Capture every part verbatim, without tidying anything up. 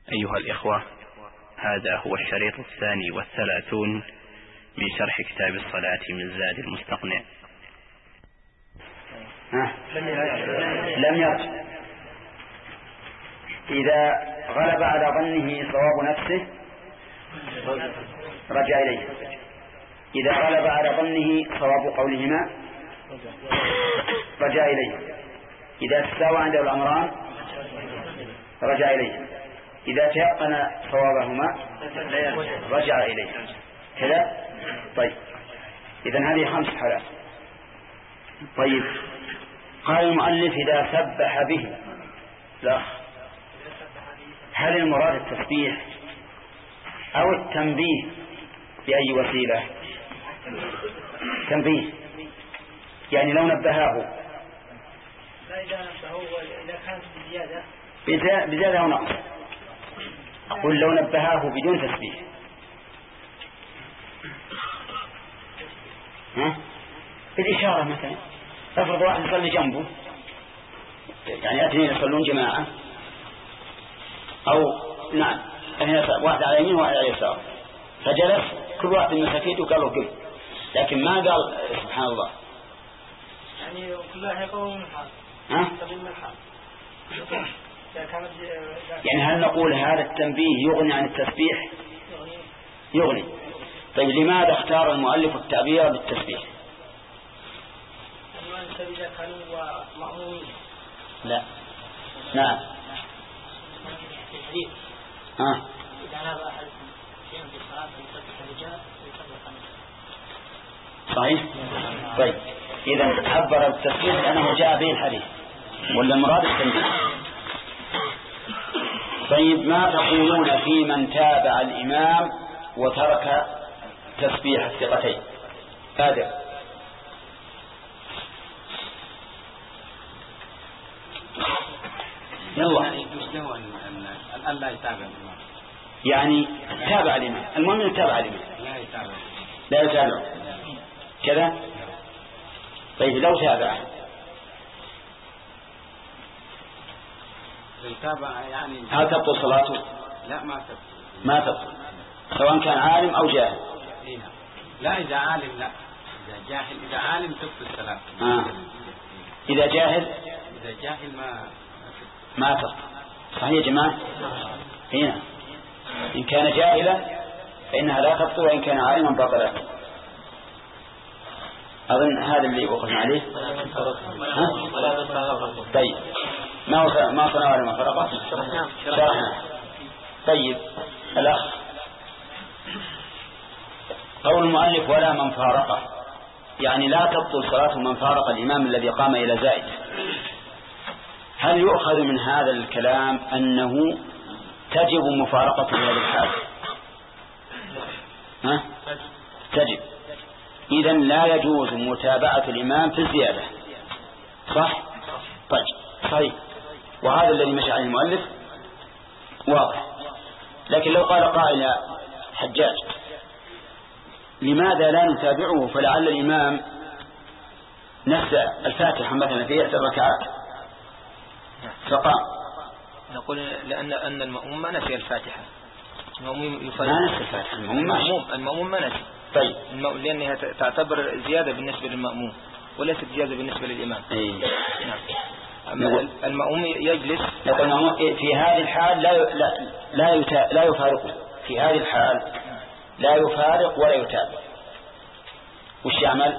أيها الإخوة، هذا هو الشريط الثاني والثلاثون من شرح كتاب الصلاة من زاد المستقنع. لم يرجع. إذا غلب على ظنه صواب نفسه رجع إليه. إذا غلب على ظنه صواب قولهما رجع إليه. إذا تساوى عنده الأمران رجع إليه. إذا تيقن صوابهما رجع إليه. كذا. طيب، إذن هذه خمس حالات. طيب، قال المؤلف إذا سبح به. لا، هل المراد التسبيح أو التنبيه بأي وسيلة؟ تنبيه، يعني لو نبهاه. لا، إذا نبهوه إذا كانت بزيادة بزيادة أو نقص. أقول لو نبهاه بدون تسبيح. ها؟ بالإشارة مثلا. افرض واحد يصلي جنبه، يعني اثنين يصلون جماعة، أو نعم واحد على يمين وواحد على يسار، فجلس كل واحد من مساكيته وقال له قل، لكن ما قال سبحان الله. يعني كلها يقوم من حال. ها؟ يعني هل نقول هذا التنبيه يغني عن التسبيح؟ يغني. طيب، لماذا اختار المؤلف التعبير بالتسبيح؟ إذا كانوا مأمومين. لا. نعم. ها. إذا نام أحدكم شيئا في الصلاة فليسبح الرجال ويسبح النساء. صحيح. طيب، إذا عبر التسبيح لأنه جاء به الحديث، ولا المراد التنبيه. طيب، ما تقولون في من تابع الإمام وترك تسبيح الثقتين؟ هذا يلا. الآن لا يتابع الإمام، يعني تابع الإمام، المهم يتابع الإمام، لا يتابع لا يتابع كذا. طيب، لو تابع يتابع يعني هل تبطل صلاته؟ لا، ما تبطل. ما تبطل سواء كان عالم أو جاهل. لا، إذا عالم لا، إذا جاهل. إذا عالم تبطل الصلاة. آه. إذا جاهل إذا جاهل ما ما تبطل. صحيح يا جماعة؟ هنا إن كان جاهلا فإنها لا تبطل، وإن كان عالما بطلت. أظن هذا اللي وقفنا عليه. طيب، ما وصل ما صنع ولا ما فرق شرحنا. طيب، الأخ قول المؤلف ولا من فارقه، يعني لا تبطل صلاة من فارق الإمام الذي قام إلى زائد. هل يؤخذ من هذا الكلام أنه تجب مفارقة في هذه الحال؟ ها؟ تجب. إذن لا يجوز متابعة الإمام في الزيادة. صح؟ طيب، صحيح. وهذا الذي مشى عليه المؤلف واضح. لكن لو قال قائل حجاج لماذا لا نتابعه فلعل الإمام نسى الفاتحة مثلا في إحدى الركعات فقام، نقول لأن أن المأموم ما نسي الفاتحة. المأموم يفرق. ما نسي الفاتحة. المأموم المأموم ما نسي. طيب، لأنها تعتبر زيادة بالنسبة للمأموم وليست زيادة بالنسبة للإمام. أي. نعم. المأموم يجلس. نقول في هذه الحال لا لا لا, يتا... لا يفارقه. في هذه الحال لا يفارق ولا يتابع. وش يعمل؟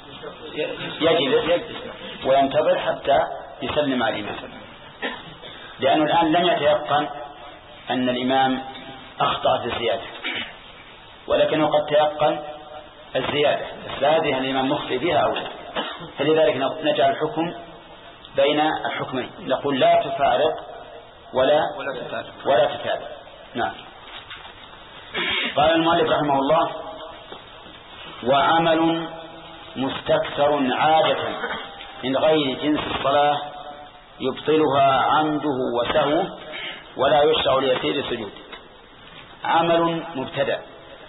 يجلس وينتظر حتى يسلم على الإمام، لأنه الآن لم يتيقن أن الإمام أخطأ في الزيادة، ولكنه قد تيقن الزيادة. هذه الإمام مخطئ بها أو لا، فلذلك نجعل الحكم بين الحكمين، نقول لا تفارق ولا ولا تتابع. نعم. قال المؤلف رحمه الله: وعمل مستكثر عادة من غير جنس الصلاة يبطلها عمده وسهوه ولا يشرع ليسير السجود. عمل مبتدأ،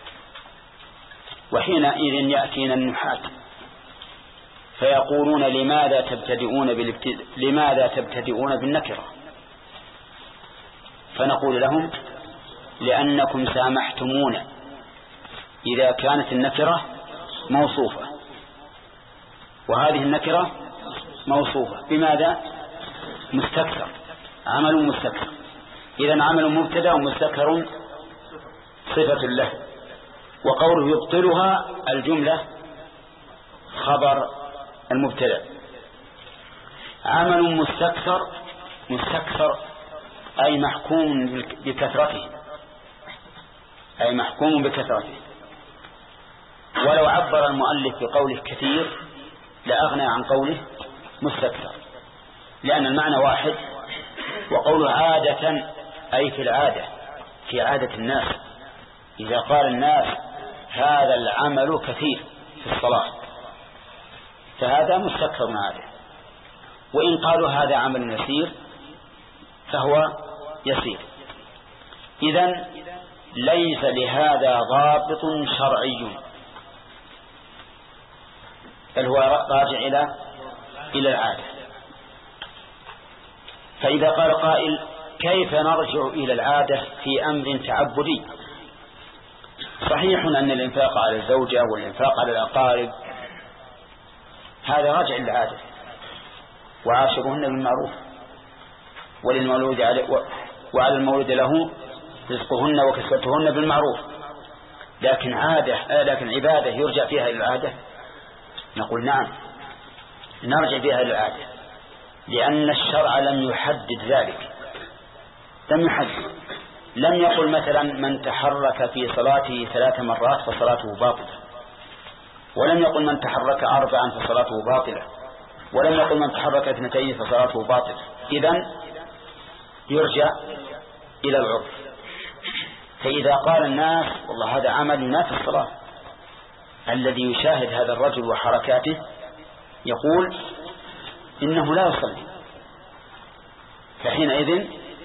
وحينئذ يأتينا النحاة فيقولون لماذا تبتدئون بالابتداء، لماذا تبتدئون بالنكرة؟ فنقول لهم لأنكم سامحتمون إذا كانت النكرة موصوفة، وهذه النكرة موصوفة بماذا؟ مستكثر، عمل مستكثر. إذن عمل مبتدأ ومستكثر صفة له، وقوله يبطلها الجملة خبر المبتدأ. عمل مستكثر، مستكثر أي محكوم بكثرته، أي محكوم بكثرته. ولو عبر المؤلف بقوله كثير لأغنى عن قوله مستكثر، لأن المعنى واحد. وقوله عادة أي في العادة، في عادة الناس، إذا قال الناس هذا العمل كثير في الصلاة فهذا مستكثر عادة، وإن قالوا هذا عمل يسير فهو يسير. إذن ليس لهذا ضابط شرعي، بل هو راجع إلى إلى العادة. فإذا قال قائل كيف نرجع إلى العادة في أمر تعبدي؟ صحيح أن الإنفاق على الزوجة والإنفاق على الأقارب هذا راجع للعادة، وعاشرهن بالمعروف، وللمولود عليه وعلى المولود له رزقهن وكسوتهن بالمعروف. لكن عادة لكن عبادة يرجع فيها إلى العادة؟ نقول نعم، نرجع بها إلى العادة، لأن الشرع لم يحدد ذلك، لم يحدد. لم يقل مثلا من تحرك في صلاته ثلاث مرات فصلاته باطلة، ولم يقل من تحرك أربعا فصلاته باطلة، ولم يقل من تحرك اثنتين فصلاته باطلة. إذن يرجع إلى العرف. فإذا قال الناس والله هذا عمل ينافي الصلاة، الذي يشاهد هذا الرجل وحركاته يقول إنه لا يصلي، فحينئذ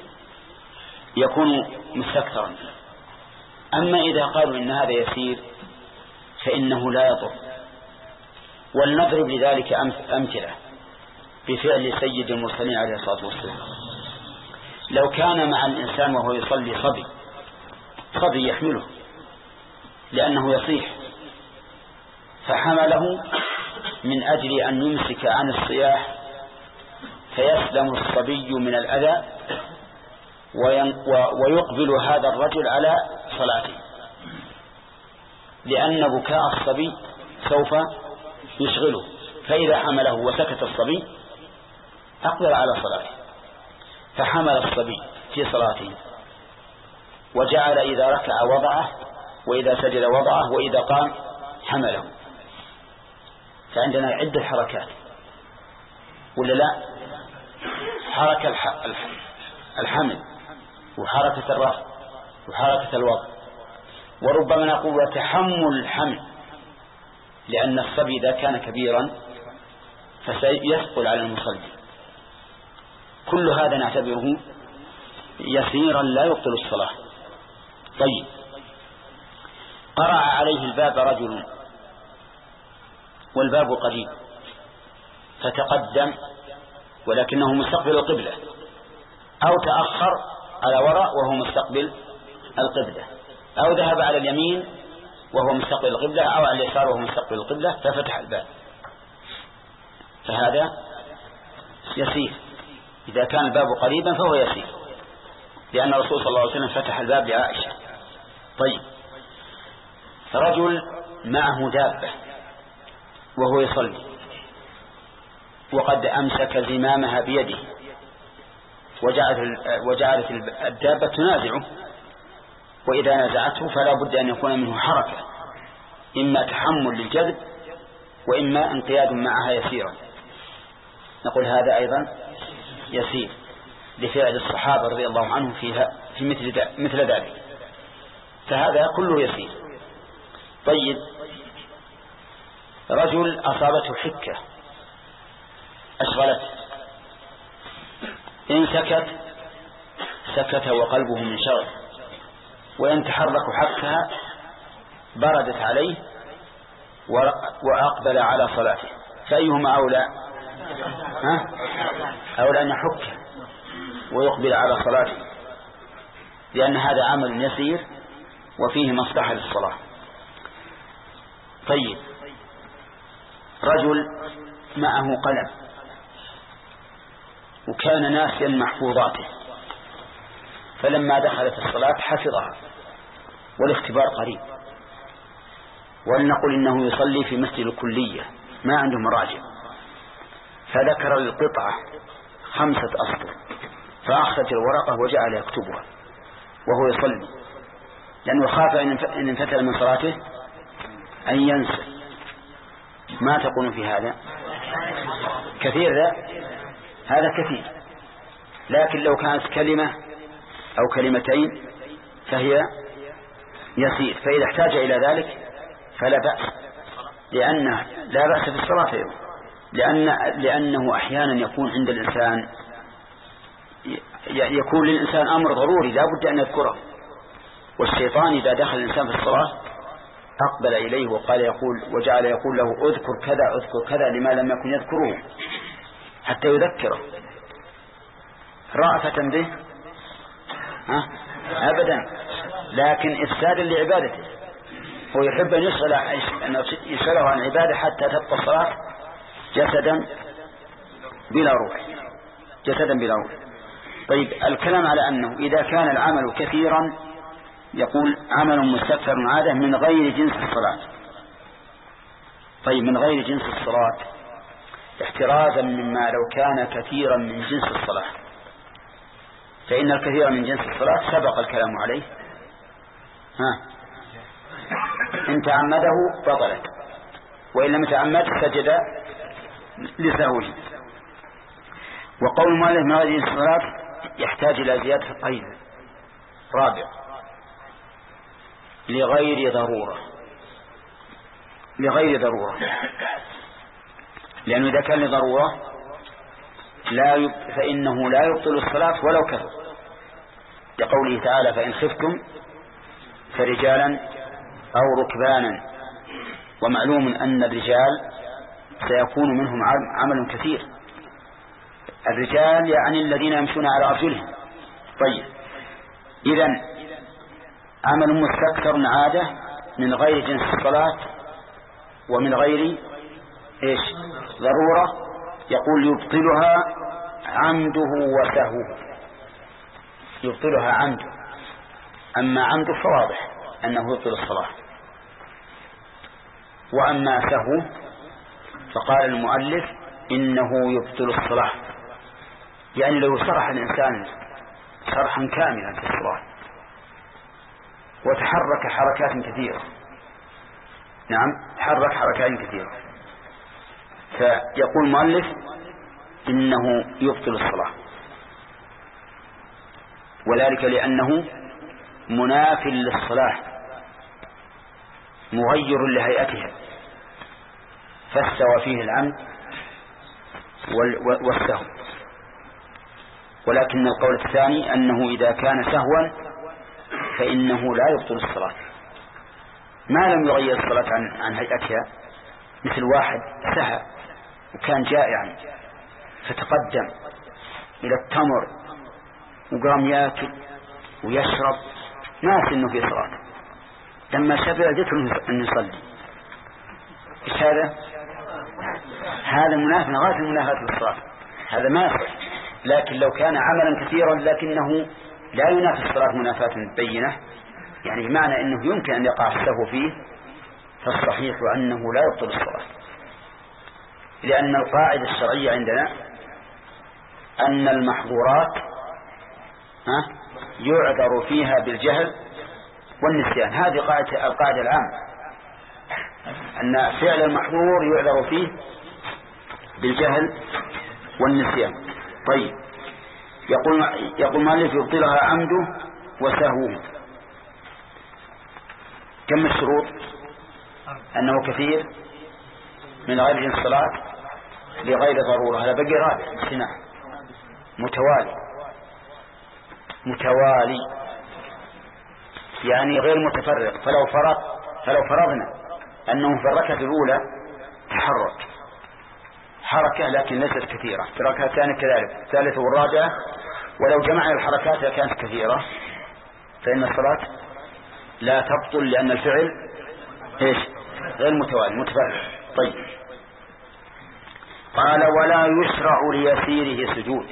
يكون مستكثرا. أما إذا قالوا إن هذا يسير فإنه لا يضر. ولنضرب لذلك أمثلة بفعل سيد المرسلين عليه الصلاة والسلام. لو كان مع الإنسان وهو يصلي صبي صبي يحمله لأنه يصيح، فحمله من أجل أن يمسك عن الصياح فيسلم الصبي من الأذى ويقبل هذا الرجل على صلاته، لأن بكاء الصبي سوف يشغله، فإذا حمله وسكت الصبي أقبل على صلاته. فحمل الصبي في صلاته وجعل إذا ركع وضعه، وإذا سجد وضعه، وإذا قام حمله. فعندنا عدة حركات ولا لا؟ حركة الحمل، وحركة الرفع، وحركة الوضع، وربما نقول وتحمل الحمل، لأن الصبي إذا كان كبيرا فسيثقل على المصلي. كل هذا نعتبره يسيرا لا يبطل الصلاة. طيب، قرأ عليه الباب رجل والباب قريب فتقدم ولكنه مستقبل القبلة، أو تأخر على وراء وهو مستقبل القبلة، أو ذهب على اليمين وهو مستقبل القبلة، أو على اليسار وهو مستقبل القبلة، ففتح الباب، فهذا يسير. إذا كان الباب قريبا فهو يسير، لأن الرسول صلى الله عليه وسلم فتح الباب لعائشة. طيب، رجل معه دابة وهو يصلي وقد أمسك زمامها بيده وجعلت وجعلت الدابة تنازعه، وإذا نازعته فلا بد أن يكون منه حركة، إما تحمل للجذب وإما انقياد معها يسيرا. نقول هذا أيضا يسير لفعل الصحابة رضي الله عنهم فيها في مثل مثل ذلك، فهذا كله يسير. طيب، رجل أصابته حكة أشغلته، إن سكت سكت وقلبه منشغل، وإن تحرك حكها بردت عليه وأقبل على صلاته، فأيهما أولى؟ ها؟ أولى أن يحك ويقبل على صلاته. لأن هذا عمل يسير وفيه مصلحة للصلاة. طيب، رجل معه قلم وكان ناسيا محفوظاته، فلما دخل في الصلاة حفظها والاختبار قريب، ولنقل إنه يصلي في مسجد الكلية ما عنده مراجع، فذكر القطعة خمسة أسطر فأخرج الورقة وجعل يكتبها وهو يصلي، لأنه خاف إن انفتل من صلاته أن ينسى. ما تقول في هذا؟ كثير ذا؟ هذا كثير، لكن لو كانت كلمة أو كلمتين فهي يسير، فإذا احتاج إلى ذلك فلا بأس، لأنه لا بأس في الصلاة أيضا، لأن لأنه أحيانا يكون عند الإنسان يكون للإنسان أمر ضروري لا بد أن يذكره، والشيطان إذا دخل الإنسان في الصلاة أقبل إليه وقال يقول وجعل يقول له اذكر كذا اذكر كذا لما لم يكن يذكره حتى يذكره رأفة به ها؟ أبدا، لكن إفسادا لعبادته. هو يحب أن يشغل أن يشغله عن عبادة حتى تبقى الصلاة جسدا بلا روح، جسدا بلا روح. طيب، الكلام على أنه إذا كان العمل كثيرا يقول عمل مستكثر عادة من غير جنس الصلاة. طيب، من غير جنس الصلاة احترازا مما لو كان كثيرا من جنس الصلاة، فإن الكثير من جنس الصلاة سبق الكلام عليه، ها إن تعمده بطلت، وإن لم يتعمد سجد لسهوه. وقول المؤلف من غير جنس الصلاة يحتاج إلى زيادة قيد رابع، لغير ضرورة. لغير ضرورة لأنه إذا كان لضرورة لا يب... فإنه لا يبطل الصلاة ولو كثر، لقوله تعالى فإن خفتم فرجالا أو ركبانا. ومعلوم أن الرجال سيكون منهم عمل كثير، الرجال يعني الذين يمشون على أرجلهم. طيب، إذن عمل مستكثر عادة من غير جنس الصلاة ومن غير إيش ضرورة، يقول يبطلها عمده وسهوه، يبطلها عمده. أما عمده فواضح أنه يبطل الصلاة، وأما سهوه فقال المؤلف إنه يبطل الصلاة، يعني لو شرح الإنسان شرحا كاملا في الصلاة وتحرك حركات كثيرة، نعم تحرك حركات كثيرة، فيقول المؤلف إنه يبطل الصلاة، وذلك لأنه مناف للصلاة مغير لهيئتها، فاستوى فيه العمد والسهو. ولكن القول الثاني أنه إذا كان سهوا فإنه لا يبطل الصلاة ما لم يغير الصلاة عن, عن هيئتها، مثل واحد سهى وكان جائعا فتقدم إلى التمر وقام يأكل ويشرب ناس إنه في صلاة، لما شبع جته أن يصلي. إيش هذا؟ هذا منافى غاية المنافاة للصلاة، هذا ما يصح. لكن لو كان عملا كثيرا لكنه لا ينافي الصلاة منافاة بينة، يعني بمعنى أنه يمكن أن يقع السهو فيه، فالصحيح أنه لا يبطل الصلاة، لأن القاعدة الشرعية عندنا أن المحظورات ها يعذر فيها بالجهل والنسيان. هذه قاعدة القاعدة العامة، أن فعل المحظور يعذر فيه بالجهل والنسيان. طيب، يقول يقول مالك يبطلها عمده وسهوه. كم الشروط؟ أنه كثير من غير جنس الصلاة لغير ضرورة، هذا بقي رابع امتناع متوالي متوالي يعني غير متفرق. فلو فرض فلو فرضنا أنه في الركعة الأولى تحرك حركة لكن ليست كثيرة، في الركعة الثانية كذلك، الثالثة والرابعة، ولو جمعنا الحركات كانت كثيرة فإن الصلاة لا تبطل لأن الفعل إيش غير متوالي متفرع. طيب قال ولا يشرع ليسيره سجود.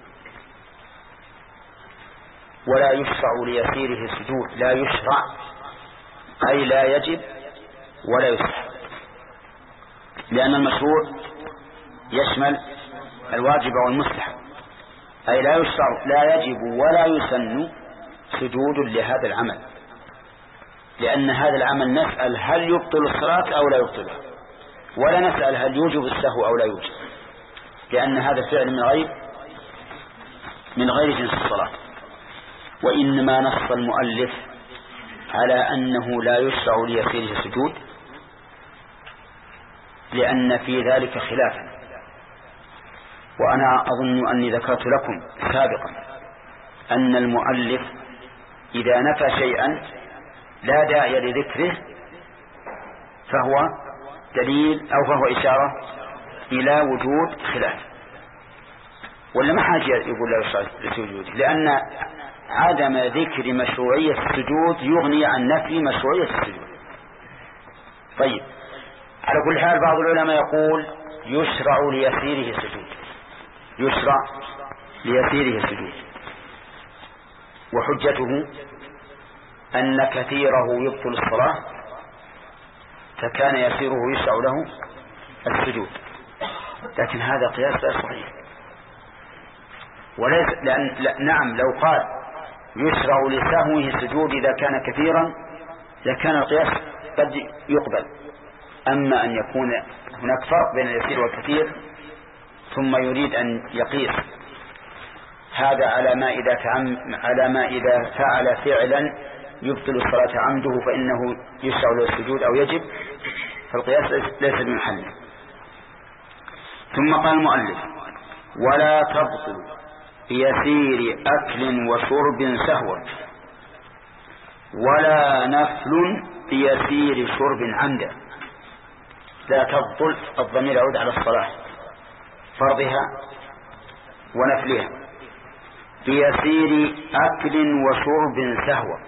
ولا يشرع ليسيره سجود، لا يشرع أي لا يجب ولا يستحب، لأن المشروع يشمل الواجب والمستحب، أي لا يشرع لا يجب ولا يسن سجود لهذا العمل، لأن هذا العمل نسأل هل يبطل الصلاة أو لا يبطلها، ولا نسأل هل يوجب السهو أو لا يوجب، لأن هذا الفعل من غير من غير جنس الصلاة. وإنما نص المؤلف على أنه لا يشرع ليسيره سجود لأن في ذلك خلافا. وأنا أظن أني ذكرت لكم سابقا أن المؤلف إذا نفى شيئا لا داعي لذكره فهو دليل أو فهو إشارة إلى وجود خلاف، ولا ما حاجة يقول لا يشرع لسجود، لأن عدم ذكر مشروعية السجود يغني عن نفي مشروعية السجود. طيب على كل حال بعض العلماء يقول يشرع ليسيره سجود، يشرع ليسيره سجود، وحجته أن كثيره يبطل الصلاة فكان يسيره يشرع له السجود، لكن هذا قياس لا صحيح. وليس لأن لا نعم لو قال يشرع لسهوه السجود إذا كان كثيرا لكان القياس قد يقبل، أما أن يكون هناك فرق بين اليسير والكثير ثم يريد أن يقيس هذا على ما إذا تعم على ما إذا فعل فعلا يبطل الصلاة عمده فإنه يشرع له السجود أو يجب، فالقياس ليس بمحله. ثم قال المؤلف ولا تبطل بيسير أكل وشرب سهوا ولا نفل بيسير شرب عمدا. لا تبطل الضمير يعود على الصلاة فرضها ونفلها بيسير أكل وشرب سهوا،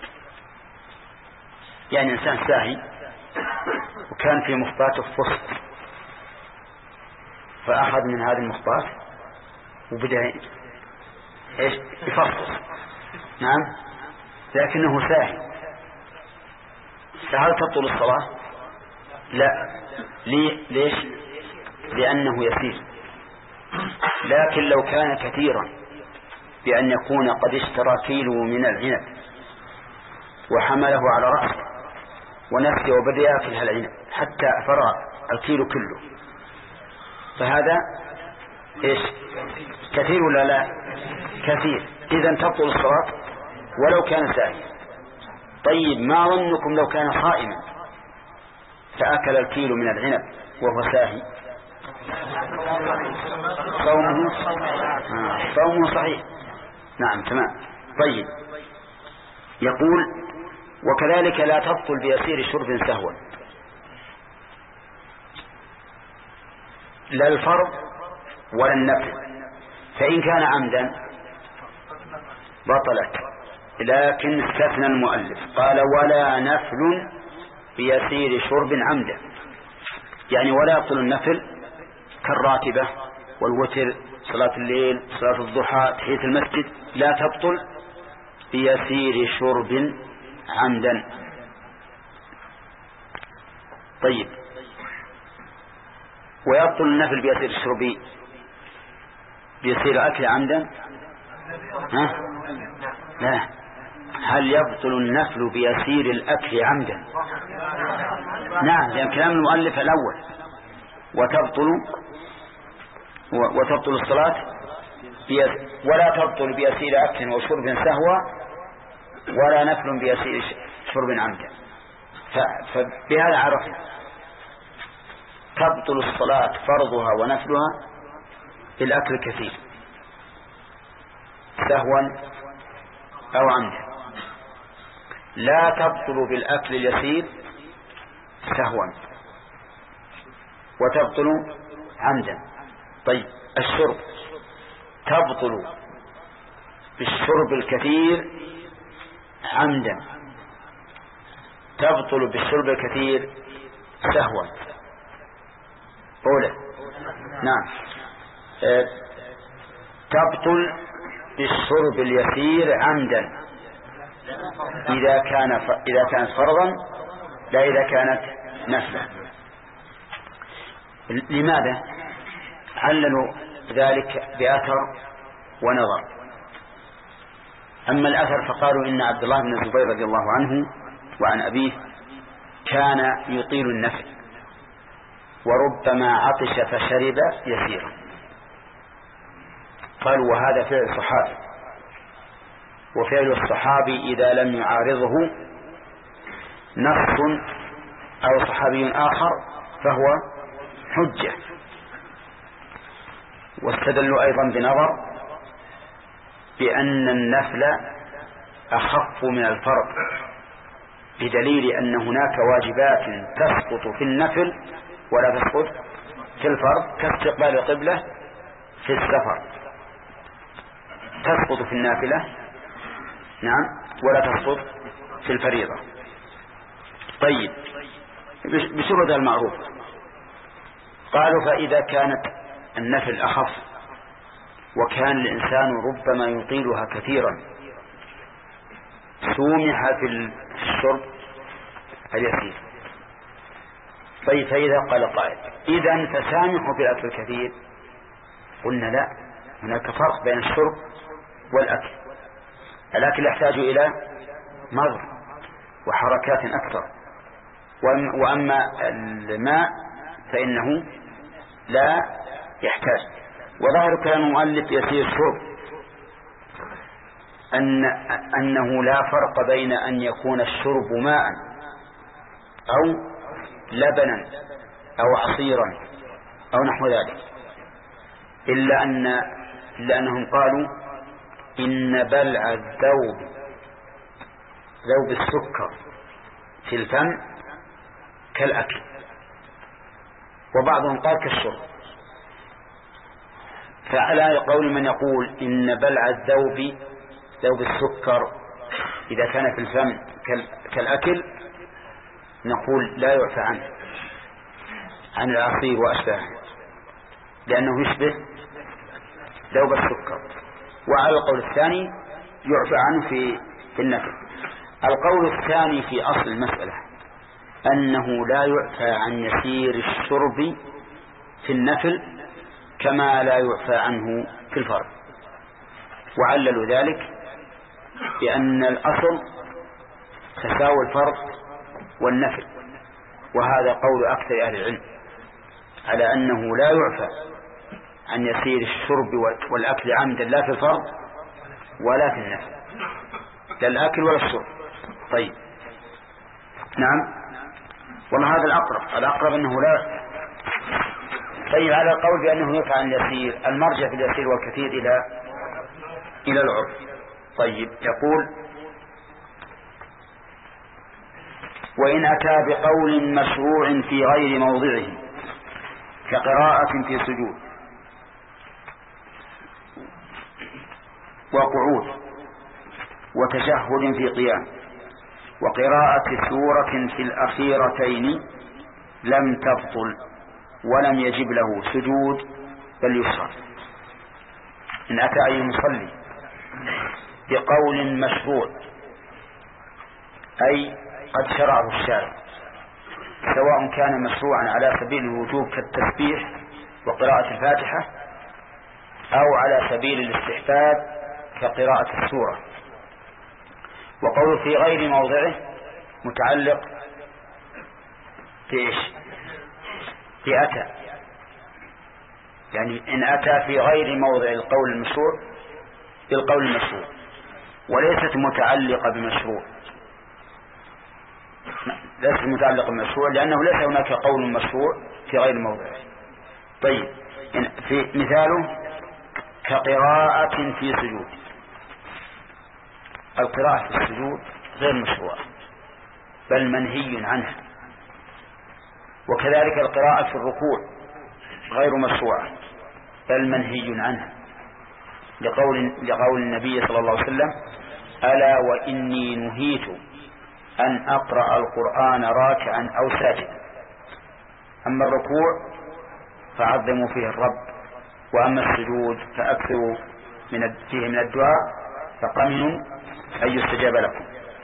يعني إنسان ساهي وكان في مخطاته فسق فأخذ من هذا المخطاط وبدأ إيش يفصص، نعم لكنه ساهي، فهل تبطل الصلاة؟ لا. ليش؟ لأنه يسير. لكن لو كان كثيرا بأن يكون قد اشترى كيلو من العنب وحمله على رأسه ونفسه وبدأ يأكل هالعنب حتى فرغ الكيلو كله، فهذا إيش كثير ولا لا؟ كثير. إذن تبطل الصلاة ولو كان ساهي. طيب ما ظنكم لو كان صائما فأكل الكيلو من العنب وهو ساهي؟ صومه آه. صومه صحيح. نعم تمام. طيب يقول وكذلك لا تبطل بيسير شرب سهوا، لا الفرض ولا النفل، فإن كان عمدا بطلت، لكن استثنى المؤلف قال ولا نفل بيسير شرب عمدا، يعني ولا يبطل النفل كالراتبة والوتر صلاة الليل صلاة الضحى تحية المسجد، لا تبطل بيسير شرب عمدا. طيب ويبطل النفل بيسير الشرب بيسير أكل عمدا؟ ها؟ لا. هل يبطل النفل بيسير الأكل عمدا؟ نعم، لأن كلام المؤلف الأول وتبطل وتبطل الصلاة ولا تبطل بيسير أكل وشرب سهوا ولا نفل بيسير شرب عمدا. فبهذا عرفنا تبطل الصلاة فرضها ونفلها بالأكل الكثير سهوا أو عمدا، لا تبطل بالأكل اليسير سهوا وتبطل عمدا. طيب الشرب تبطل بالشرب الكثير عمدا تبطل بالشرب الكثير سهوا. أولى نعم أه تبطل بالشرب اليسير عمدا إذا كان ف... إذا كانت فرضا لا إذا كانت نفلا. لماذا؟ عللوا ذلك بأثر ونظر. أما الأثر فقالوا إن عبد الله بن الزبير رضي الله عنه وعن أبيه كان يطيل النفل وربما عطش فشرب يسيرا. قالوا وهذا فعل الصحابي، وفعل الصحابي إذا لم يعارضه نص أو صحابي آخر فهو حجة. واستدلوا أيضا بنظر بأن النفل أخف من الفرض بدليل أن هناك واجبات تسقط في النفل ولا تسقط في الفرض، كاستقبال القبلة في السفر تسقط في النافلة نعم ولا تسقط في الفريضة. طيب بشروط المعروف قالوا فإذا كانت النفل أخف وكان الإنسان ربما يطيلها كثيرا سومح في الشرب اليسير. طيب فإذا قال قائل إذن فسامحوا في الأكل الكثير، قلنا لا، هناك فرق بين الشرب والأكل. الأكل يحتاج إلى مضغ وحركات أكثر، وأما الماء فإنه لا يحتاج. وظاهر كلام المؤلف يسير الشرب أن أنه لا فرق بين أن يكون الشرب ماء أو لبنا أو عصيرا أو نحو ذلك، إلا أن إلا أنهم قالوا إن بلع الذوب ذوب السكر في الفم كالأكل، وبعضهم قال كالشرب. فعلى قول من يقول إن بلع الذوب ذوب السكر إذا كان في الفم كالأكل نقول لا يعفى عنه عن العصير وأشباهه لأنه يشبه ذوب السكر. وعلى القول الثاني يعفى عنه في في النفل. القول الثاني في أصل المسألة أنه لا يعفى عن يسير الشرب في النفل كما لا يعفى عنه في الفرض، وعللوا ذلك بأن الأصل تساوي الفرض والنفل، وهذا قول أكثر أهل العلم على أنه لا يعفى عن يسير الشرب والأكل عمدا لا في الفرض ولا في النفل، لا الأكل ولا الشرب. طيب نعم والله هذا الأقرب الأقرب أنه لا. طيب على القول بأنه يعفى عن اليسير المرجع في اليسير والكثير إلى إلى العرف. طيب يقول وإن أتى بقول مشروع في غير موضعه كقراءة في سجود وقعود وتشهد في قيام وقراءة سورة في الأخيرتين لم تبطل ولم يجب له سجود بل يصلي. إن أتى أي مصلي بقول مشروع أي قد شرعه الشارع، سواء كان مشروعا على سبيل الوجوب كالتسبيح وقراءة الفاتحة أو على سبيل الاستحباب كقراءة السورة. وقول في غير موضعه متعلق في إيش؟ في أتى، يعني إن أتى في غير موضع القول المشروع بالقول المشروع، وليست متعلقة بمشروع، ليست متعلقة بمشروع لأنه ليس هناك قول مشروع في غير موضعه. طيب في مثاله كقراءة في سجود، القراءة في السجود غير مشروعة بل منهي عنها، وكذلك القراءة في الركوع غير مشروعة بل منهي عنها لقول لقول النبي صلى الله عليه وسلم ألا وإني نهيت أن أقرأ القرآن راكعا أو ساجدا. أما الركوع فعظموا فيه الرب، وأما السجود فأكثروا من فيه من الدعاء فقمنوا أن يستجاب لكم.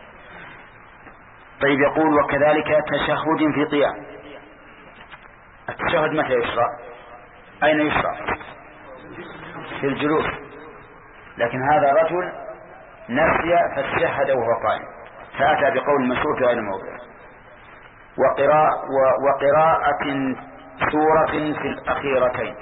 طيب يقول وكذلك تشهد في قيام. التشهد متى يشرع؟ أين يشرع؟ في الجلوس. لكن هذا رجل نسي فتشهد وهو قائم فأتى بقول مشروع في غير موضع. وقراءة, وقراءة سورة في الأخيرتين،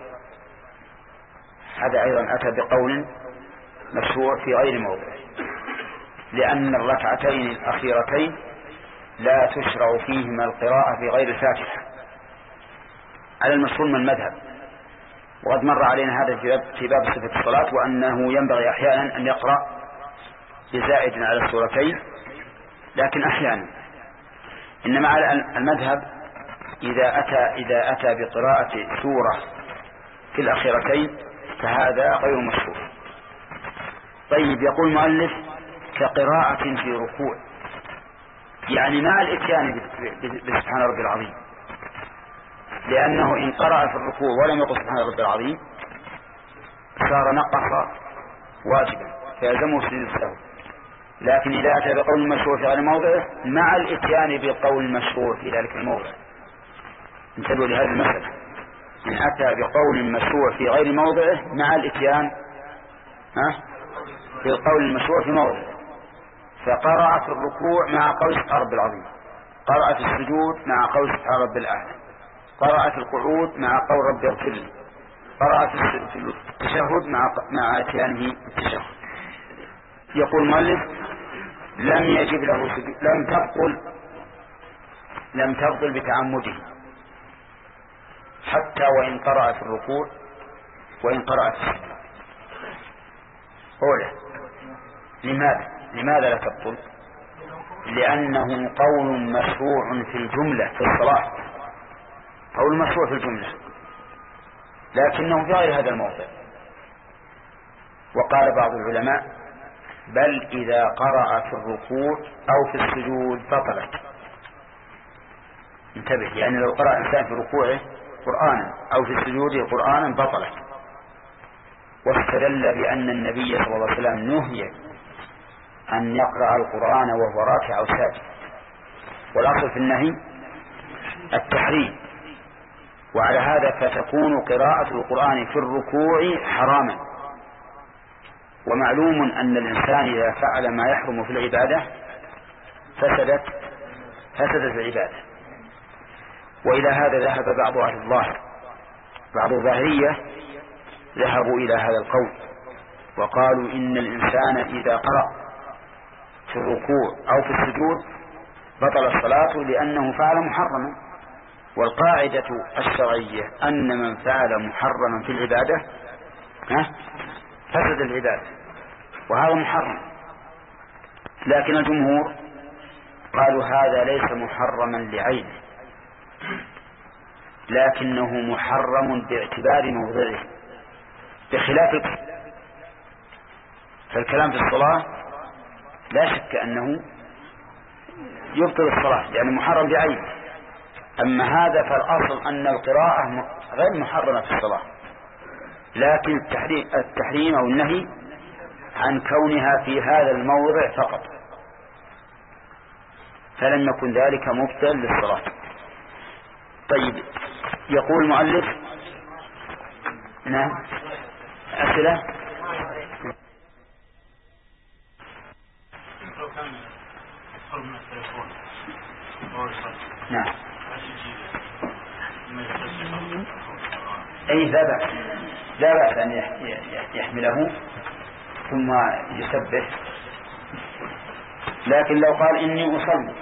هذا أيضا أتى بقول مشروع في غير موضع، لأن الركعتين الأخيرتين لا تشرع فيهما القراءة في غير الفاتحة على المشهور من المذهب. وقد مر علينا هذا في باب صفة الصلاة، وأنه ينبغي أحيانا أن يقرأ بزائد على السورتين، لكن أحيانا. إنما على المذهب إذا أتى, إذا أتى بقراءة سورة في الأخيرتين فهذا غير مشروع. طيب يقول المؤلف كقراءة في ركوع، يعني مع الاتيان بسبحان ربي العظيم، لأنه إن قرأ في الركوع ولم يقل سبحان ربي العظيم صار نقص واجبا فيلزمه سجود السهو. لكن إذا أتى بقول مشروع في غير موضعه مع الاتيان بقول مشروع في ذلك الموضع، انتبهوا لهذه المسألة، إن أتى بقول مشروع في غير موضعه مع الاتيان ها بالقول المشروع في موضعه، فقرأ في الركوع مع قول سبحان ربي العظيم، قرأ في السجود مع قول سبحان ربي الأعلى، قرأ في القعود مع قول ربي اغفر لي، قرأ في التشهد مع مع اتيانه التشهد. يقول المؤلف لم يجب له سجود، لم تبطل لم تبطل بتعمده حتى وإن قرأ في الركوع وإن قرأ في السجود. قوله لماذا لماذا لا تبطل؟ لأنه قول مشروع في الجملة في الصلاة، قول مشروع في الجملة، لكنه في غير هذا الموضع. وقال بعض العلماء بل إذا قرأ في الركوع أو في السجود بطلت. انتبه، يعني لو قرأ إنسان في ركوعه قرآنا أو في سجوده قرآنا بطلت. واستدل بأن النبي صلى الله عليه وسلم نهي أن يقرأ القرآن وهو راكع أو ساجد، والأصل في النهي التحريم، وعلى هذا فتكون قراءة القرآن في الركوع حراما. ومعلوم أن الإنسان إذا فعل ما يحرم في العبادة فسدت فسدت العبادة. وإلى هذا ذهب بعض أهل الظاهر، بعض الظاهرية ذهبوا إلى هذا القول وقالوا إن الإنسان إذا قرأ في الركوع أو في السجود بطل الصلاة لأنه فعل محرما. والقاعدة الشرعية أن من فعل محرما في العبادة فسد العبادة، وهذا محرم. لكن الجمهور قالوا هذا ليس محرما لعينه، لكنه محرم باعتبار موضعه، بخلاف فالكلام في الصلاة لا شك أنه يبطل الصلاة لأنه محرم بعينه. أما هذا فالأصل أن القراءة غير محرمة في الصلاة، لكن التحريم, التحريم أو النهي عن كونها في هذا الموضع فقط، فلم يكن ذلك مبطل للصلاة. طيب يقول المؤلف نعم أسئلة. نعم أي لا بأس لا بأس أن يحمله ثم يسبح، لكن لو قال إني أصلي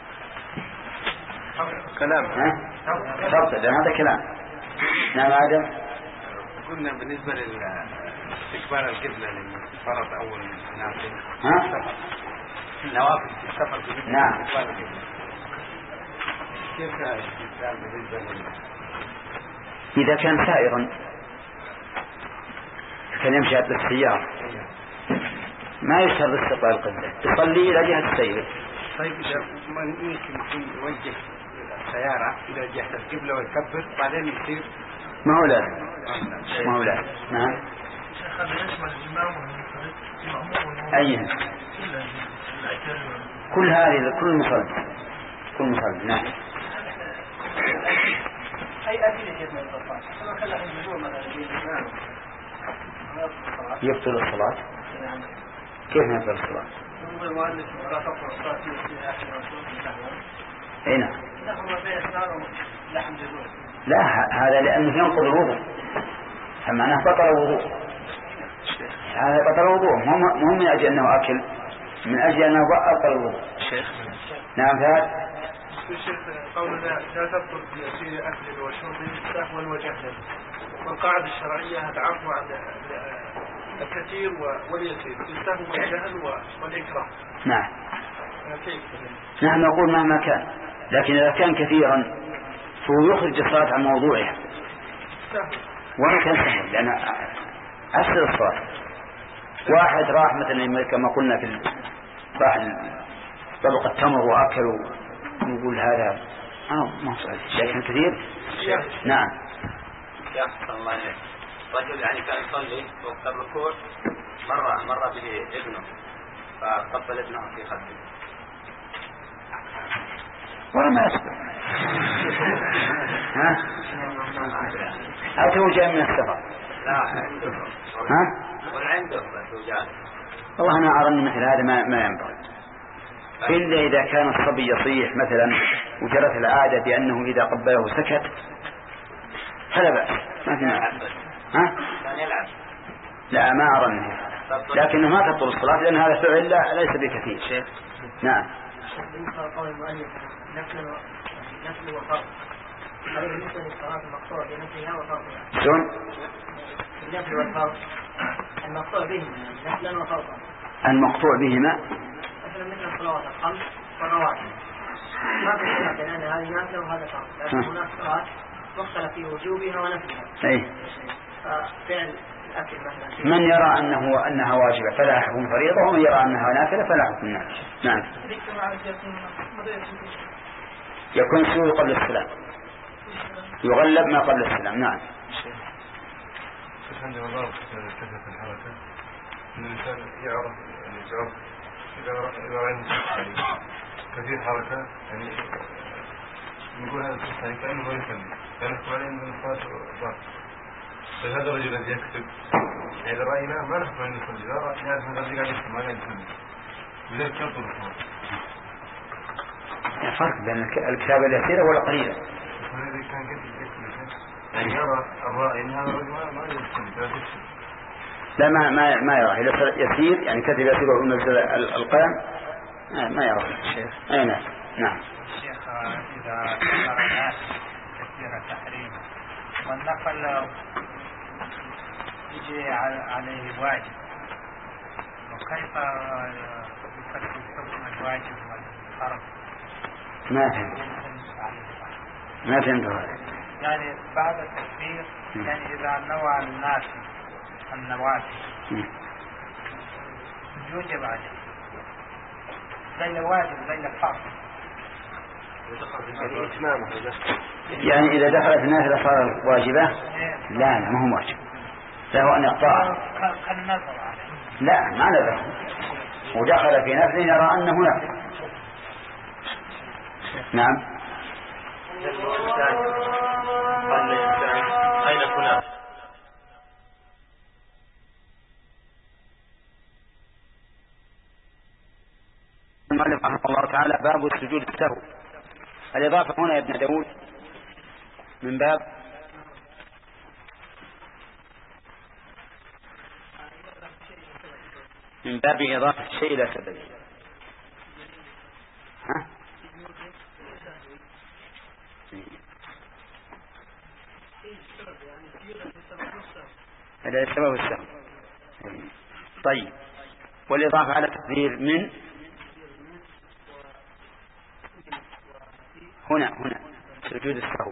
كلام ها شرط، لأن هذا كلام. نعم آدم. قلنا بالنسبة لاستقبال القبلة للفرض أول نافل ها نوافل السفر بالنسبة نعم لاستقبال القبلة كيف الاستقبال بالنسبة لل إذا كان سائرا كان يمشي بالسيارة ما يشترط استقبال القبلة، تصلي إلى جهة السير. طيب إذا من يمكن يوجه السيارة إلى جهة القبلة ويكبر بعدين يصير ما هو لازم، ما هو لازم. نعم. أي كل هذه كل مصلي كل مصلي. نعم. أي أكل يجب من الصلاة سواء كان الجمهور مثلا يبطل الصلاة. كيف يبطل الصلاة؟ اي نعم. لا هذا لأنه ينقض الوضوء، فمعناه بطل الوضوء، هذا بطل الوضوء مو من أجل أنه أكل، من أجل أنه بطل الوضوء. نعم. فهذا قولنا لا تبطل بيسير أكل وشرب سهوا وجهلا، والقاعدة الشرعية العفو عن الكثير واليسير، السهو والجهل والإكراه. نعم. كيف؟ نحن نقول مهما كان، لكن إذا كان كثيرا فهو يخرج الصلاة عن موضوعها وما كان سهل، لأن أسر الصلاة. واحد راح مثلا كما قلنا في راح طبق التمر وأكل نقول هذا آه ما صحيح، لكن كثير. نعم. يا أحسن الله عليك. رجل يعني كان يصلي وقت الركوع مرة مرة به ابنه فقبل ابنه في خده. ولا ما يصبر. ها؟ أو جاء من السفر. لا. ها؟ ولا عنده جاء. والله أنا أرى أن مثل هذا ما ما ينبغي، إلا إذا كان الصبي يصيح مثلا وجرت العادة بأنه إذا قبله سكت فلا بأس، ما في مانع. ها؟ لا ما أرى أنه، لكنه ما تبطل الصلاة لأن هذا فعل لا ليس بكثير. شيخ. نعم. بالنسبة لقول المؤلف نفل نفل وفرض، هذا بالنسبة للصلاة المقطوع بنفلها وفرضها. شلون؟ النفل والفرض المقطوع بهما نفلا وفرضا. المقطوع بهما مثلا مثل الصلوات الخمس والرواتب ما في خلاف لأن هذه نافلة وهذا فرض، لكن هناك صلاة مختلف في وجوبها ونفلها. أي. ففعل الأكل مثلا من يرى أنه أنها واجبة فلا حكم فريضة، ومن يرى أنها نافلة فلا حكم نافلة. نعم. يكون سوء قبل السلام، يغلب ما قبل السلام. نعم. عندما ضرب كثرة الحركة إن الإنسان يعرف يعني يعرف إذا إذا رأى يعني كثير حركة يعني نقول هذا يعني كأنه ما يسلم، كأنه عليه من الصلاة ضرب. فهذا الرجل الذي يكتب يعني إذا رأينا ما نحكم أن يصلي، إذا رأينا هذا الذي قاعد يكتب ما قاعد يسلم، لذلك يبطل الصلاة. فرق بين الكتابة اليسيرة والقليلة. هذا كان كذب يعني يرى الرأي إن هذا الرجل ما يسلم. لا ما ما ما يرى إذا يسير يعني كتب يسير وينزل القلم ما يرى الشيخ. أي نعم. نعم. الشيخ إذا ذكر الناس كثير التحريم والنقل يجي عليه واجب، وكيف يفسر حكم الواجب والفرض؟ ما فهمت. ما فهمت هذا. يعني بعد التكبير يعني إذا نوى الناس النوافل يوجب عليه زي الواجب زي الفرض. يعني إذا دخلت النافلة صار واجبة؟ لا لا ما هو واجب، له أن يقطعها. لا ما نذر، ودخل في نفسه يرى أنه نفل. نعم. أين كنا؟ المؤلف رحمه الله تعالى باب السجود السهو. الإضافة هنا يا ابن داود من باب من باب إضافة الشيء إلى سببه. ها؟ هذا السبب السهو. طيب، والإضافة على تقدير من هنا هنا سجود السهو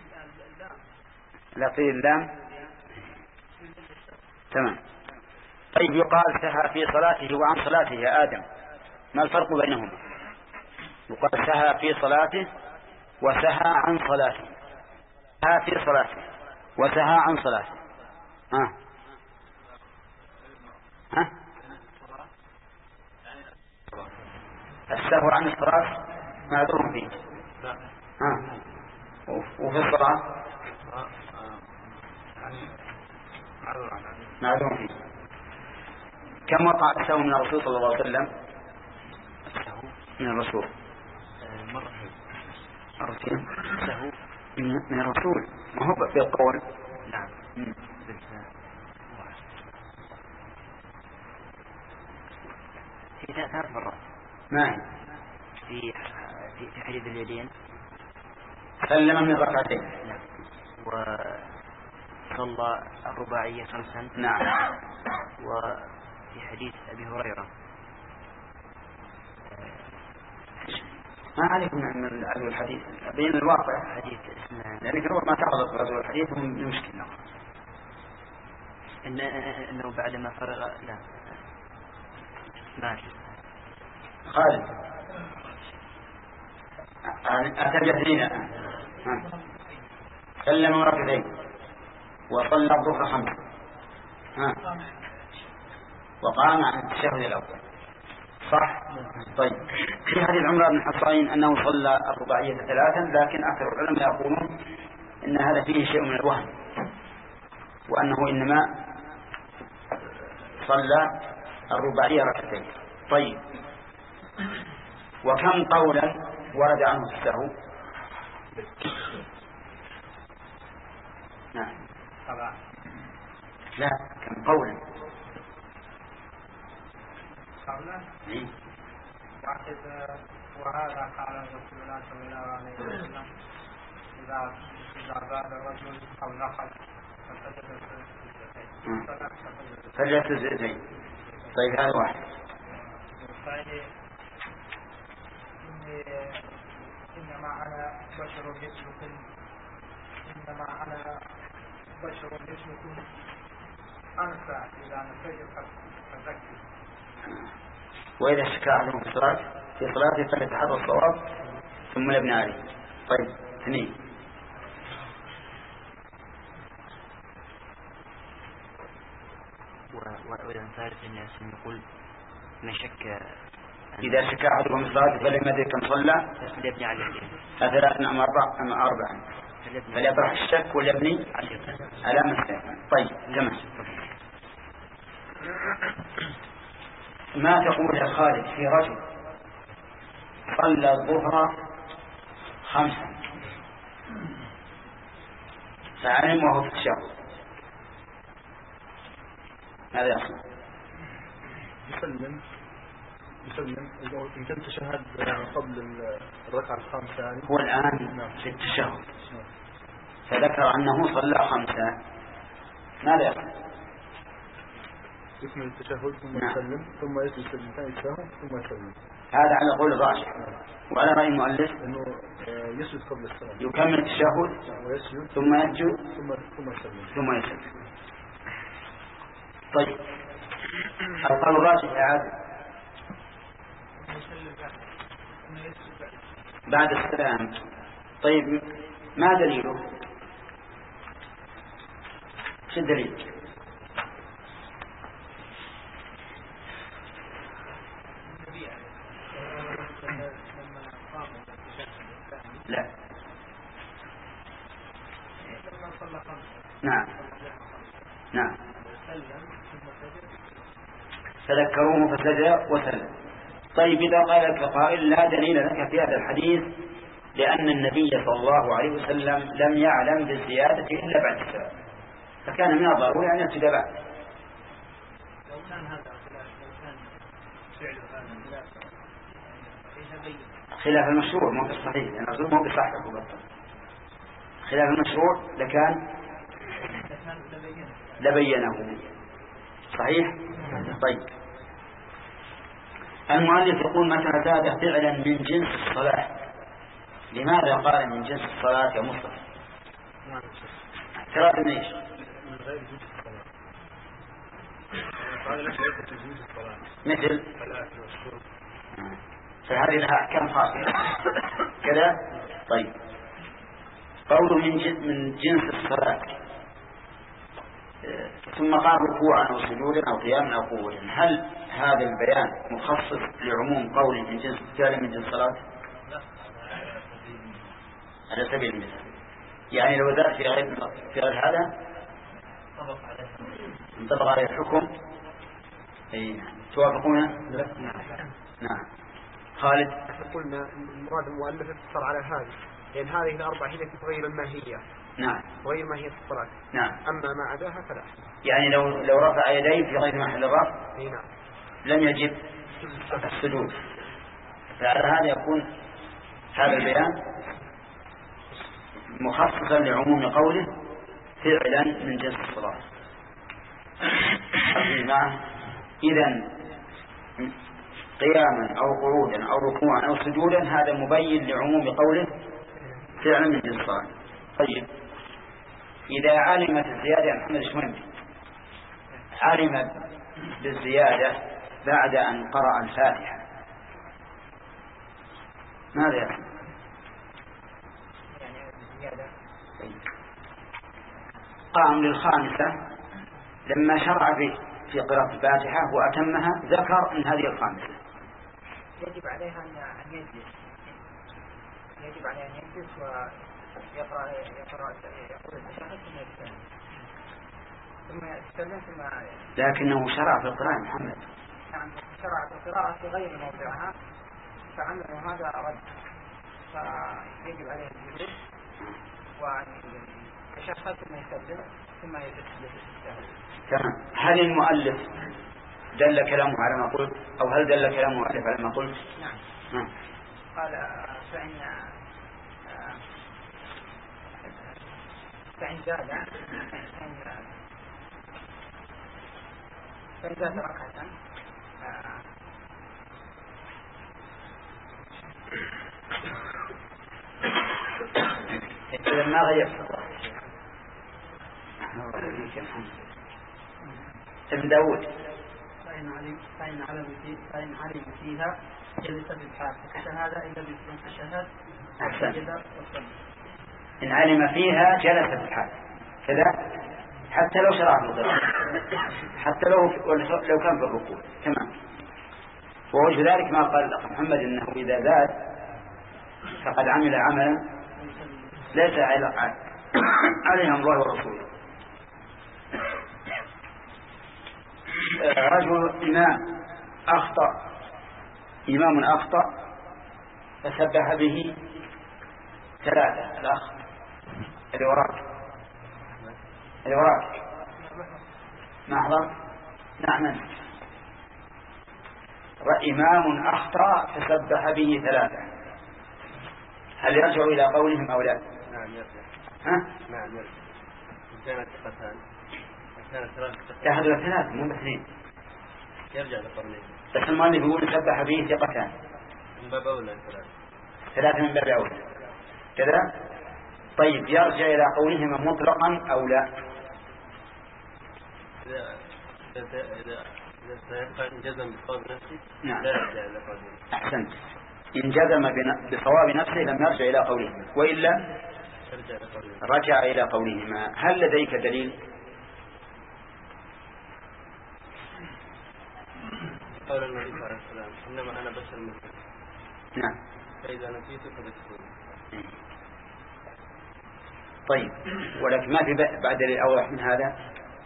لا قيل اللام. تمام طيب يقال سهى في صلاته وعن صلاته يا آدم، ما الفرق بينهما؟ يقال سهى في صلاته وسهى عن صلاته. سهى في صلاته وسهى عن صلاته. ها ها السهو عن الصلاة معذور فيه. ها وفي الصلاة معذور فيه. كم وقع السهو من الرسول صلى الله عليه وسلم؟ من الرسول مرتين. سهو من الرسول ما هو بالقول. نعم. في ثلاث مرات. ما في في حديث اليدين سلم من ركعتين. نعم. وصلى الرباعية خمسا. نعم. وفي حديث أبي هريرة ما عليكم من عدو الحديث بين الواقع حديث اسمه لأنك ما تعرض عدو الحديث من مشكلة إن إنه بعد ما فرغ لا ماشي خالد أتجهلين سلم ركعتين وصلى الظهر خمسة وقام عن التشهد الأول صح؟ طيب في حديث عمران بن حصين أنه صلى الرباعية ثلاثا، لكن أكثر العلماء يقولون إن هذا فيه شيء من الوهم، وأنه إنما صلى الرباعية ركعتين. طيب وكم قولا ورد عنه في السهو؟ نعم. لا كم قولا؟ إيه؟ وهذا قال رسول الله صلى الله عليه وسلم إذا إذا زاد الرجل أو نقل فليسجد سجدتين. طيب هذا واحد. الثاني إنما أنا بشر مثلكم إنما أنا بشر مثلكم أنسى إذا نسيت فذكر. وإذا شكى أحدهم في صلاة في صلاته فليتحرى الصواب ثم يبني عليه. طيب اثنين وإذا ثالث الناس يقول من شك إذا شكى أحدهم في صلاته فلم يدرك كم صلى فليبني على اليدين أثلاث أم أربع أم أربع فليطرح الشك وليبني على مسلم. طيب تمام. ما تقول يا خالد في رجل صلى الظهر خمسة فعلم وهو في التشهد هذا يصل يسلم يسلم إن كان تشهد قبل الركعة الخامسة يعني هو الآن في التشهد فذكر أنه صلى خمسة ماذا يصل؟ يكمل التشهد ثم يسلم ثم يجلس الثاني التشهد ثم يسلم. هذا على قول الراجح. وعلى رأي المؤلف انه يسجد قبل السلام يكمل التشهد ويسجد ثم يسجد ثم ثم يسلم ثم يسلم. طيب القول الراجح يا عادل بعد السلام. طيب ما دليله؟ شو الدليل؟ لا نعم نعم فذكروه فسجد وسلم. طيب إذا قال لك قائل لا دليل لك في هذا الحديث لأن النبي صلى الله عليه وسلم لم يعلم بالزيادة إلا بعد السلام فكان من الضروري أن يسجد بعد. لو كان هذا فعل خلاف المشروع مو بالصحيح لأن الرسول مو بصحيح خلاف المشروع لكان لبينه صحيح. طيب المؤلف يقول متى زاد فعلا من جنس الصلاة. لماذا قال من جنس الصلاة يا مصطفى؟ اعتراض من ايش؟ مثل فهذه لها أحكام خاصة كذا. طيب قول من من جنس الصلاة ثم قال ركوعا أو سجودا أو قياما أو قوة، هل هذا البيان مخصص لعموم قول من جنس فعل من جنس الصلاة على سبيل المثال؟ يعني لو ذات في غير في غير هذا انطبق عليه الحكم. اي توافقون؟ نعم. خالد قلنا المراد المؤلف اقتصر على هذه، لأن هذه الأربع هي التي تغير الماهية. نعم. وغير ماهية الصلاة. نعم. أما ما عداها فلا. يعني لو لو رفع يديه في غير محل الرفع نعم لم يجب السجود، فعلى هذا يكون هذا البيان مخصصا لعموم قوله فعلا من جنس الصلاة. إذن قياما أو قعودا أو ركوعا أو سجودا هذا مبين لعموم قوله فعلا من جنس الصلاة. طيب إذا علمت الزيادة يا محمد شمين علمت بالزيادة بعد أن قرأ الفاتحة ماذا يفعل؟ قام للخامسة لما شرع في في قراءة الفاتحة وأتمها ذكر أن هذه الخامسة يجب عليها أن يجلس يجب عليها أن يجلس ويقرأ يقرأ يقول التشهد ثم يستلم ثم يستلم ثم لكنه شرع في القراءة محمد. نعم شرع في القراءة في غير موضعها فعمله هذا رد، فيجب عليه الجلوس وأن يتشهد ثم يستلم ثم يجلس. تمام. هل المؤلف دل كلامه على ما قلت أو هل دل كلام المؤلف على ما قلت؟ نعم. نعم. قال فإن فإن زاد فإن زاد ركعة إذا ما غير ابن داود فإن علم فإن علم في فإن علم فيها جلس بالحال فكشهادة إلا بسم الشهادة. أحسن. إن علم فيها جلس بالحال كذا حتى لو شرع في القراءة حتى لو لو كان في الركوع. تمام. ووجه ذلك ما قال الأخ محمد إنه إذا زاد فقد عمل عملا ليس عليه الله ورسوله. رجل إمام أخطأ إمام أخطأ فسبح به ثلاثة. الأخ اللي وراك اللي وراك نحضر. نعم. إمام أخطأ فسبح به ثلاثة، هل يرجع إلى قولهم أو لا؟ نعم يرجع. ها؟ نعم يرجع. كانت ثقتان كانت ثلاثة ثلاثة مو اثنين. يرجع لقولهم. بس المؤلف يقول سبح به ثقتان من باب أولى ثلاثة ثلاثة من باب أولى كذا. طيب يرجع إلى قولهما مطلقا أو لا؟ إذا إذا إذا إذا جزم بصواب نفسه نعم. لا يرجع إلى قولهم. أحسنت. إن جزم بصواب نفسه لم يرجع إلى قولهما وإلا يرجع إلى قولهم. رجع إلى قولهما. هل لديك دليل؟ قول النبي صلى الله عليه وسلم إنما أنا بشر مثلكم. نعم. فإذا نسيت فذكروني. طيب ولكن ما في بعد دليل أوضح من هذا؟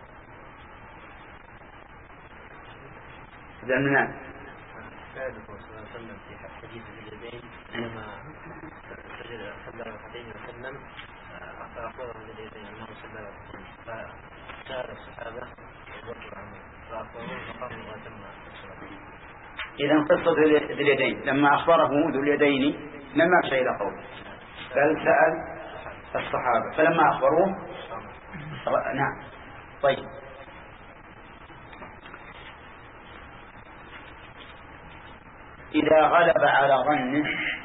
إذا منان كان الرسول صلى الله عليه وسلم في حديث اليدين لما سجد صلى الله عليه وسلم فأخبره باليدين أنه صلى الله عليه وسلم فسأل الصحابة يذكر عنه فأخبروه فقاموا وتم الصلاة. إذا قصة ذي اليدين لما أخبره ذو اليدين لم يرجع إلى قوله بل سأل الصحابة فلما أخبروه. نعم. طيب إذا غلب على ظنه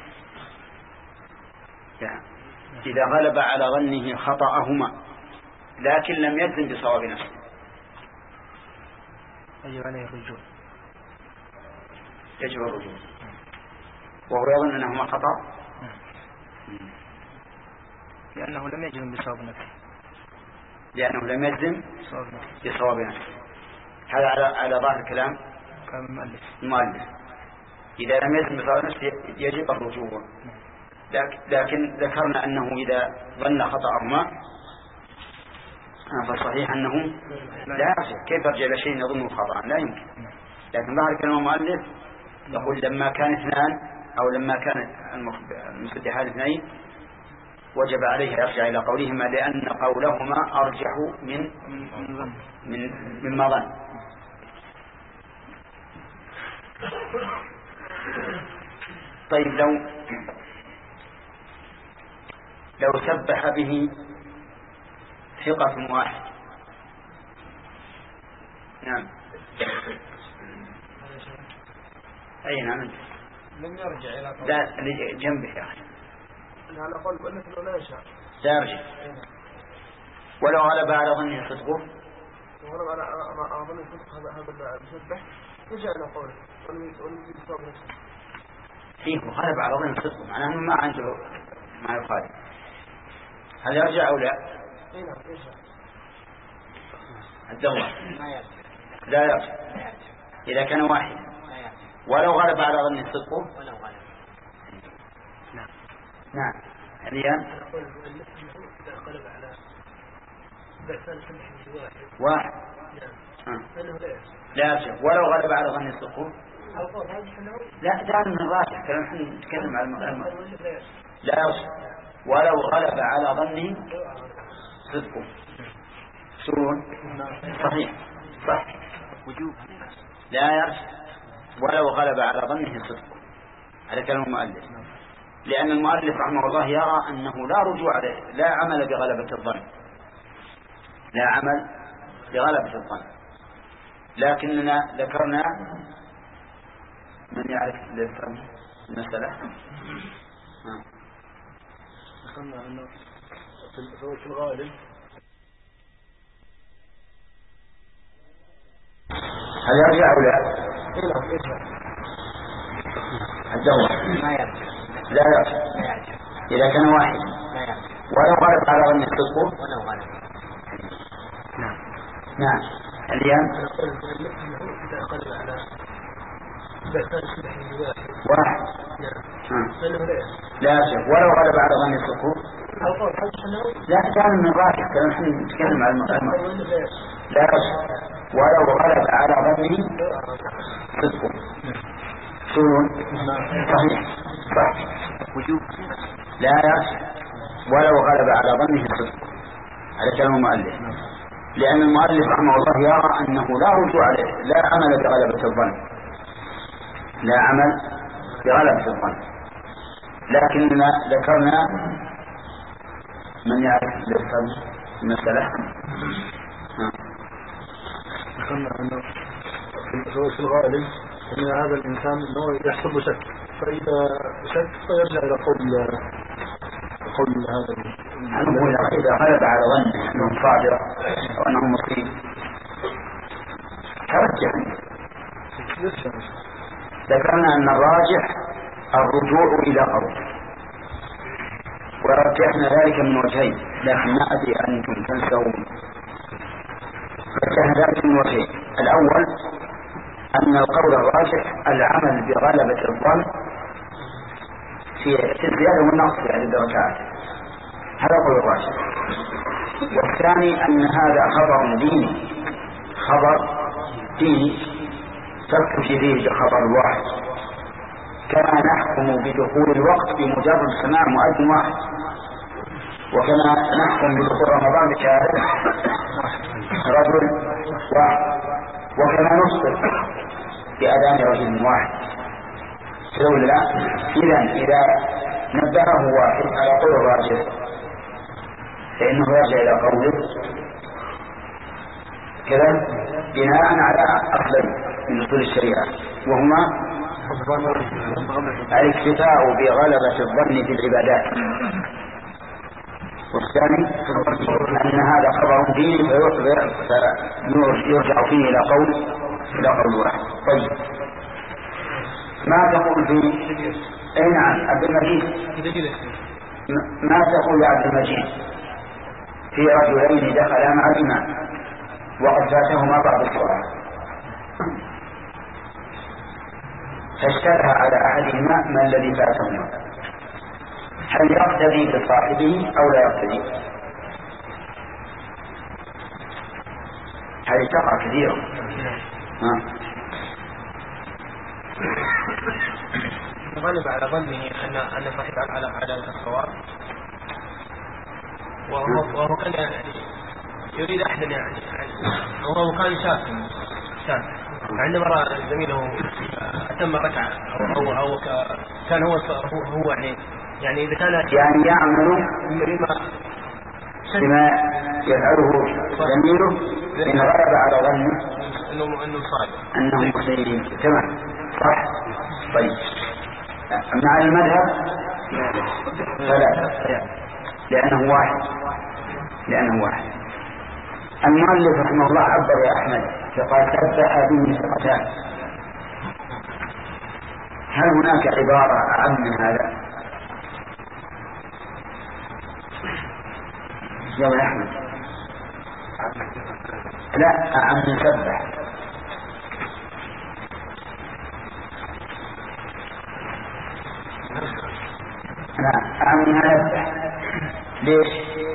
إذا غلب على ظنه خطأهما لكن لم يجزم بصواب نفسه يجب عليه الرجوع. يجب الرجوع وهو يظن أنه خطأ لأنه لم يجزم بصواب نفسه لأنه لم يجزم بصواب نفسه. هذا على على ظاهر الكلام كالمؤلف المؤلف. إذا لم يجزم بصواب نفسه يجب الرجوع. لكن ذكرنا أنه إذا ظن خطأهما فالصحيح أنه لا يرجع. كيف يرجع إلى شيء يظنه خطأ؟ لا يمكن. لكن ظاهر كلام المؤلف يقول لما كان اثنان أو لما كان المصدحان اثنين وجب عليه يرجع إلى قولهما لأن قولهما أرجح من من مما ظن. طيب لو لو سبح به ثقة واحد. نعم أي نعم لم يرجع إلى قول. لا جنبه يا أخي. على قول بأنه لا يشاء. لا يرجع ولو غلب على ظنه صدقه. ولو على ظنه صدقه هذا هذا المسبح يرجع إلى قوله ولم يجد صواب نفسه. فيه غلب على ظنه صدقه معناه ما عنده ما يخالف. هل يرجع أو لا؟ إيه نعم يرجع. الدولة لا يرجع إذا كان واحد ولو غلب على ظن صدقه. ولو غلب. نعم نعم الآن غلب على بأسان سمح واحد. واحد لا يرجع ولو غلب على ظن صدقه. لا دعنا من الراجح كلام نحن نتكلم على المقام. لا يرجع ولو غلب على ظنه صدقه. شلون؟ صحيح صح وجوب. لا يرجع ولو غلب على ظنه صدقه. هذا كلام المؤلف. لأن المؤلف رحمه الله يرى أنه لا رجوع عليه لا عمل بغلبة الظن لا عمل بغلبة الظن. لكننا ذكرنا من يعرف المسألة. ذكرنا أنه في الغالب هل يرجع أو لا؟ الدولة ما يرجع. لا يرجع إذا كان واحد ولو غلب على ظن صدقه. ولو غلب. نعم نعم اليوم إذا غلب على بأسان سمح واحد لا يرجع ولو غلب على ظن صدقه. لا كان من راجح كلام نحن نتكلم على المقام. لا يرجع ولو غلب على ظنه صدقه. شلون؟ صحيح صح وجوب. لا يرجع ولو غلب على ظنه صدقه. هذا كلام المؤلف. لأن المؤلف رحمه الله يرى أنه لا رجوع عليه لا عمل بغلبة الظن لا عمل بغلبة الظن. لكننا ذكرنا من يعرف المسألة. ذكرنا أنه في الغالب أن هذا الإنسان أنه يحسب شك فإذا شك فيرجع إلى قول قول هذا إذا غلب على ظنه أنه صادق أو أنه مصيب ترجع. ذكرنا أن الراجح الرجوع إلى قول ورجحنا ذلك من وجهين لكن ما أدري أنتم تنسون. رجحنا ذلك من وجهين. الأول أن القول الراجح العمل بغلبة الظن في الزيادة والنقص في عدد الركعات هذا قول الراجح. والثاني أن هذا خبر ديني خبر ديني تكفي فيه خبر واحد كما نحكم بدخول الوقت بمجرد سماع مؤذن واحد وكما نحكم بدخول رمضان بشهادة رجل واحد وكما نصدق بأذان رجل واحد. فلولا لا إذا إذا نبهه واحد على قول الراجح فإنه يرجع إلى قوله كذا بناء على أصل من أصول الشريعة وهما الاكتفاء بغلبة الظن في العبادات. والثاني أن هذا خبر ديني فيرجع فيه إلى قول إلى قول واحد. طيب ما تقول في أي نعم عبد المجيد، ما تقول يا عبد المجيد في رجلين دخلا مع الإمام وقد فاتهما بعض الصلاة فاشتبه على أحدهما ما الذي فاتهما، هل يقتدي بصاحبه أو لا يقتدي؟ هذه تقع كثيرا. غلب على ظنه أن أن صاحب على على الصواب، وهو وهو كان يعني يريد أحدا يعني وهو كان شاك شاك عندما رأى زميله أتم ركعة أو أو أو كان هو هو يعني يعني إذا كان يعني يعمل بما يفعله زميله إن غلب على ظنه إنه إنه صادق أنه مصيب. تمام صح. طيب مع المذهب فلا، لأنه واحد لأنه واحد. المؤلف رحمه الله عبر يا أحمد فقال تبدأ به ثقتان، هل هناك عبارة أعم من هذا؟ يا أحمد لا أعم من سبح. لا أعم من نسبح. ليش؟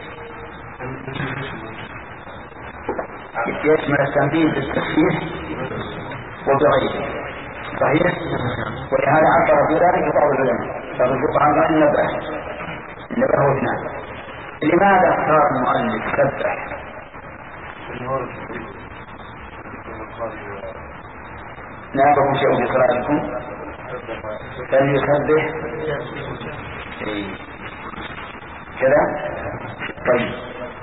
يشمل التنبيه بالتخفيف وبغيره صحيح، ولهذا عبر بذلك بعض العلماء فالرجوع عن أن نبه نبه اثنان. لماذا اختار المؤلف سبح؟ نابكم شيء في صلاتكم فليسبح كذا. طيب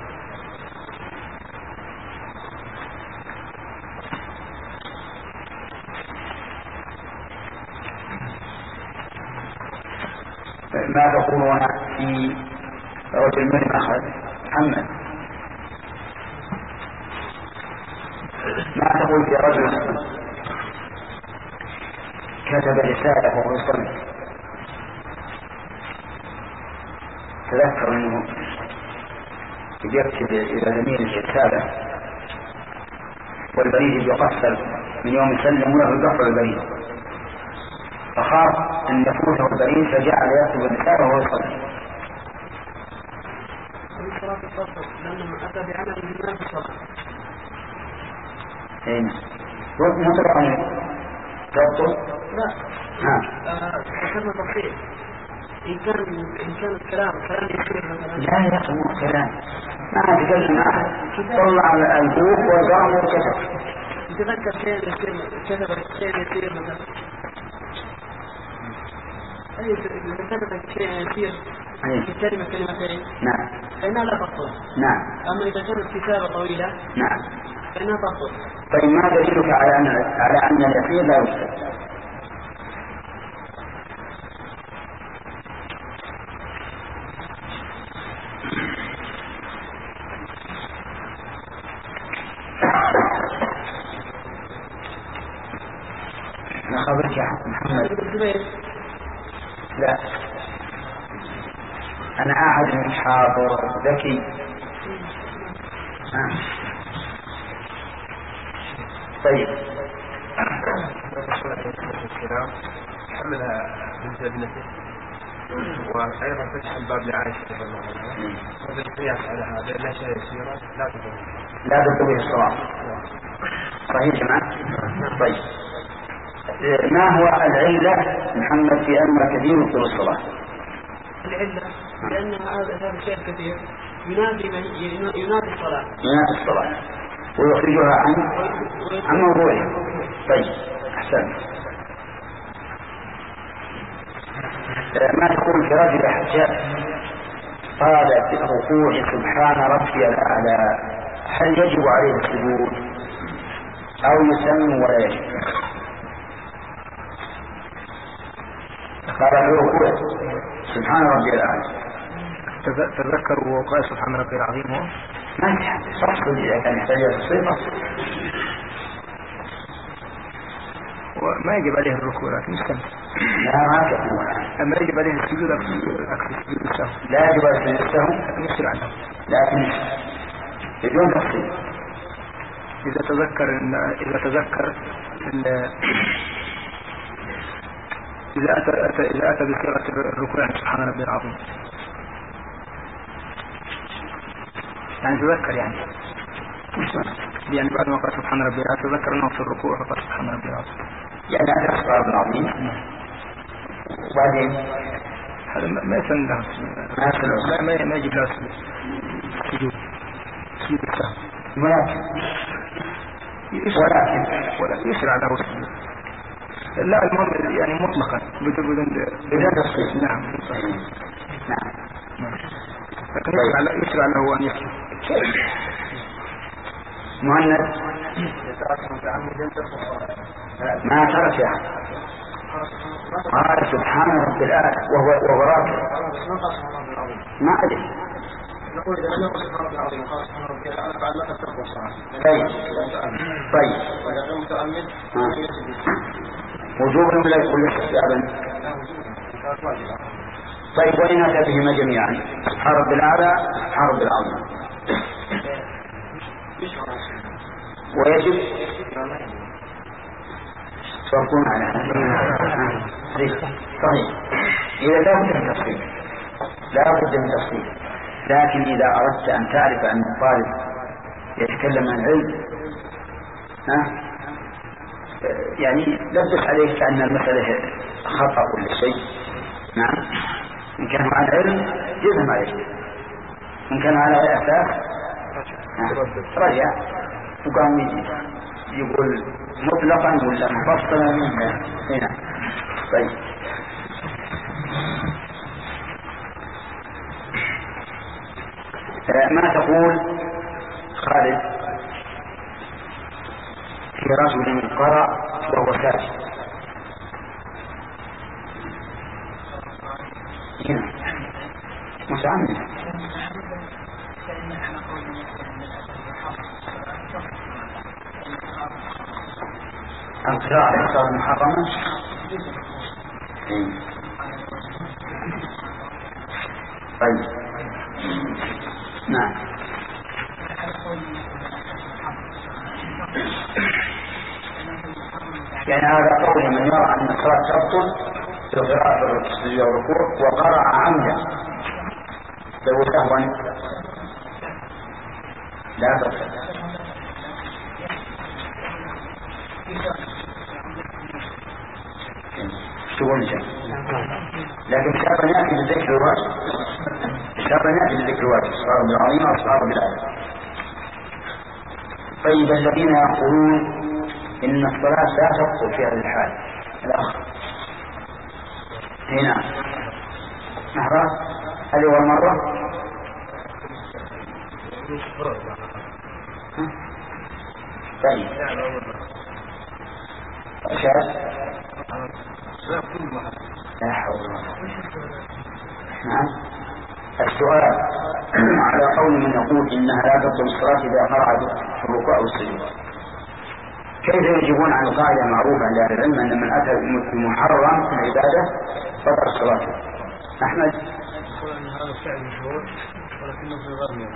ما تقولون في رجل من أخذ محمد؟ ما تقول في رجل كتب رسالة وهو يصلي تذكر أنه يكتب إلى زميله رسالة والبريد يقفل من يوم يسلم له يقفل البريد، فخاف أن يفوته البريد فجعل يكتب الرسالة وهو يصلي. لأنه أتى بعمل الإمام في الصلاة. إيه مطلق عنه تبطل؟ لا ها ذكرنا تفصيل إن كان إن كان الكلام كلام يصير مثلا لا يا أخي مو كلام ما تكلم أحد طلع البوك والقلم والكتب يتذكر شيء يصير كتب شيء يصير مثلا أي كتب شيء يصير في كلمة كلمتين نعم فإنها لا تبطل. نعم. أما إذا كانت كتابة طويلة نعم فإنها تبطل. طيب ما دليلك على أن على أن اليسير لا يكتب؟ أنا خبرك يا محمد. لا أنا أحد من حاضر ذكي. آه. طيب حملها بنت ابنته وأيضا فتح الباب لعائشة رضي الله عنها، هذا القياس على هذا لا شيء يسيرا لا تضر لا تضر الصلاة. صحيح جماعة. طيب ما هو العلة محمد في أن كثير يبطل الصلاة؟ العلة لأن هذا الشيء الكثير ينادي ينادي الصلاة ينادي الصلاة ويخرجها عن عن موضوعها. طيب أحسن. ما تقول في رجل حجاج قال في الركوع سبحان ربي الأعلى، هل يجب عليه السجود أو يسمى ولا يجب؟ قال في الركوع سبحان ربي الأعلى. تذكر وقال سبحان ربي العظيم هو ما يحتاج صح إذا كان يحتاج الصفة. ما يجب عليه الركوع لكن يستمر. لا ما تكون. أما يجب عليه السجود أكثر السجود السهو. لا يجب عليه السهو لكن يسرع له. لكن بدون تفصيل. إذا تذكر إن إذا تذكر إن إذا أتى, أتى إذا أتى بصيغة الركوع سبحان ربي العظيم يعني تذكر يعني يعني بعد ما قال سبحان ربي العظيم تذكر أنه في الركوع فقال سبحان ربي العظيم يعني أتى سبحان ربي العظيم وبعدين هذا ما يسن له لا ما ما يجب له سجود سجود السهو ولكن ولكن ولا يسرع له السجود. لا المهم يعني مطلقا بدون بدون تفصيل. نعم نعم نعم لكن يسرع له يسرع له أن يسجد. مهند ما ترك يعني قال سبحان رب الآن وهو وهو راكع ما أدري. نقول إذا لم يقل سبحان ربي العظيم قال سبحان ربي الأعلى بعد لا تترك الصلاة. طيب طيب وإذا كان متأمل وجوبا ولا يقول استحبابا؟ طيب وإن أتى بهما جميعا سبحان ربي الأعلى سبحان ربي العظيم ويجب تركون على صحيح. إذا لا بد من تفصيل لا بد من تفصيل. لكن إذا أردت أن تعرف أن الطالب يتكلم عن علم ها يعني لبس عليك أن المسألة خطأ ولا شيء. نعم إن كان عن علم جزم عليك، إن كان على أساس رجع وقام يقول مطلقا ولا مفصلا هنا. طيب ما تقول خالد في رجل قرأ وهو ساجد؟ هنا متعمد القراءة صار محرما. طيب نعم يعني هذا قول من يرى أن الصلاة تبطل بقراءة السجود والركوع وقرأ عمدا لو سهوا لا تبطل. تقول جاء لكن شرطا يأتي بالذكر الواجب شرطا يأتي بالذكر الواجب صار بالعظيم أو صار بالعظيم. طيب الذين يقولون إن الصلاة لا تبطل في هذه الحال الأخ هنا نحرى هذه هو المرة طيب أشهد لا حول ولا قوة. نعم السؤال على قول من يقول إنها لا تبطل الصلاة إذا قرأ في الركوع والسجود كيف يجيبون عن القاعدة المعروفة عند أهل العلم أن من أتى بمحرم في العبادة بطل صلاته؟ أحمد يقول أن هذا الفعل مشروع ولكنه في غير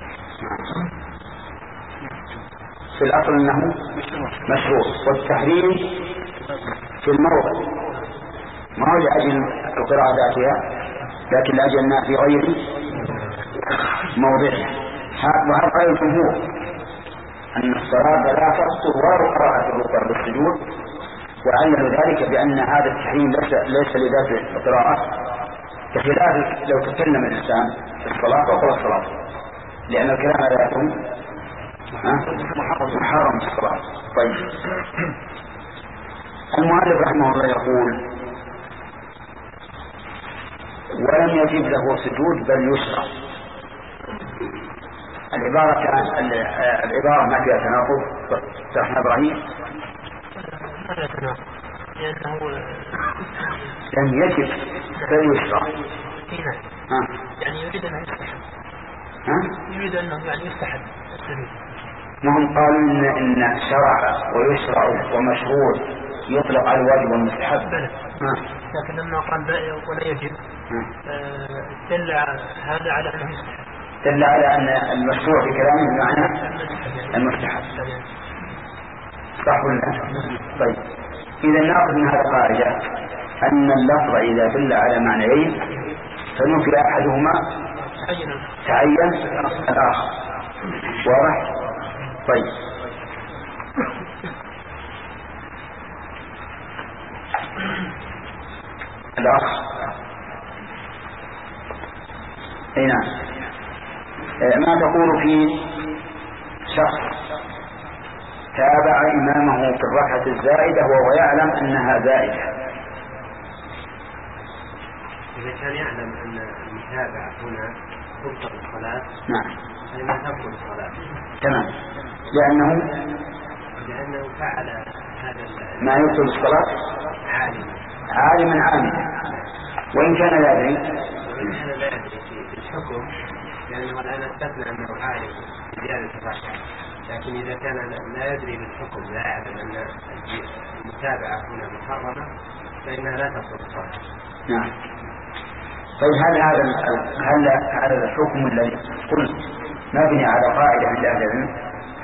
في الأصل أنه مشروع والتحريم في الموضع ما هو لأجل القراءة ذاتها لكن لأجل أنها في غير موضعها. وهذا قال الجمهور أن الصلاة لا تبطل ولا قراءة الركوع والسجود وعلل ذلك بأن هذا التحريم ليس, ليس لذات القراءة بخلاف لو تكلم الإنسان في الصلاة وقل الصلاة لأن الكلام ذاته محرم في الصلاة. طيب المؤلف رحمه الله يقول ولم يجب له سجود بل يشرع. العبارة العبارة ما فيها تناقض صحيح إبراهيم هذا تناقض لأنه لم يجب بل يشرع. هنا يعني يريد أن يستحب يريد أنه يعني يستحب السجود. ما هم قالوا إن, إن شرع ويشرع ومشروع يطلق على الواجب والمستحب. لكن لما قال ولا يجب دل هذا على أنه يستحب، دل على أن المشروع في كلامه بمعنى المستحب. صح ولا؟ طيب إذا نأخذ من هذا قاعدة أن اللفظ إذا دل على معنيين فنفي أحدهما تعين الآخر. واضح؟ طيب الأخ أي نعم، ما تقول في شخص تابع إمامه في الركعة الزائدة وهو يعلم أنها زائدة؟ إذا كان يعلم أن المتابعة هنا تبطل الصلاة نعم فإنها تبطل الصلاة. تمام، لأنه لأنه فعل هذا ما يبطل الصلاة عالما عالما عاملا، وإن كان لا يدري وإن كان لا يدري في الحكم، لأنه الآن استثنى أنه عالم بزيادة الركعة، لكن إذا كان لا يدري بالحكم لا يعلم أن المتابعة هنا محرمة فإنها لا تبطل الصلاة. نعم. طيب هل هذا هل هذا الحكم الذي قلت مبني على قاعدة عند أهل العلم؟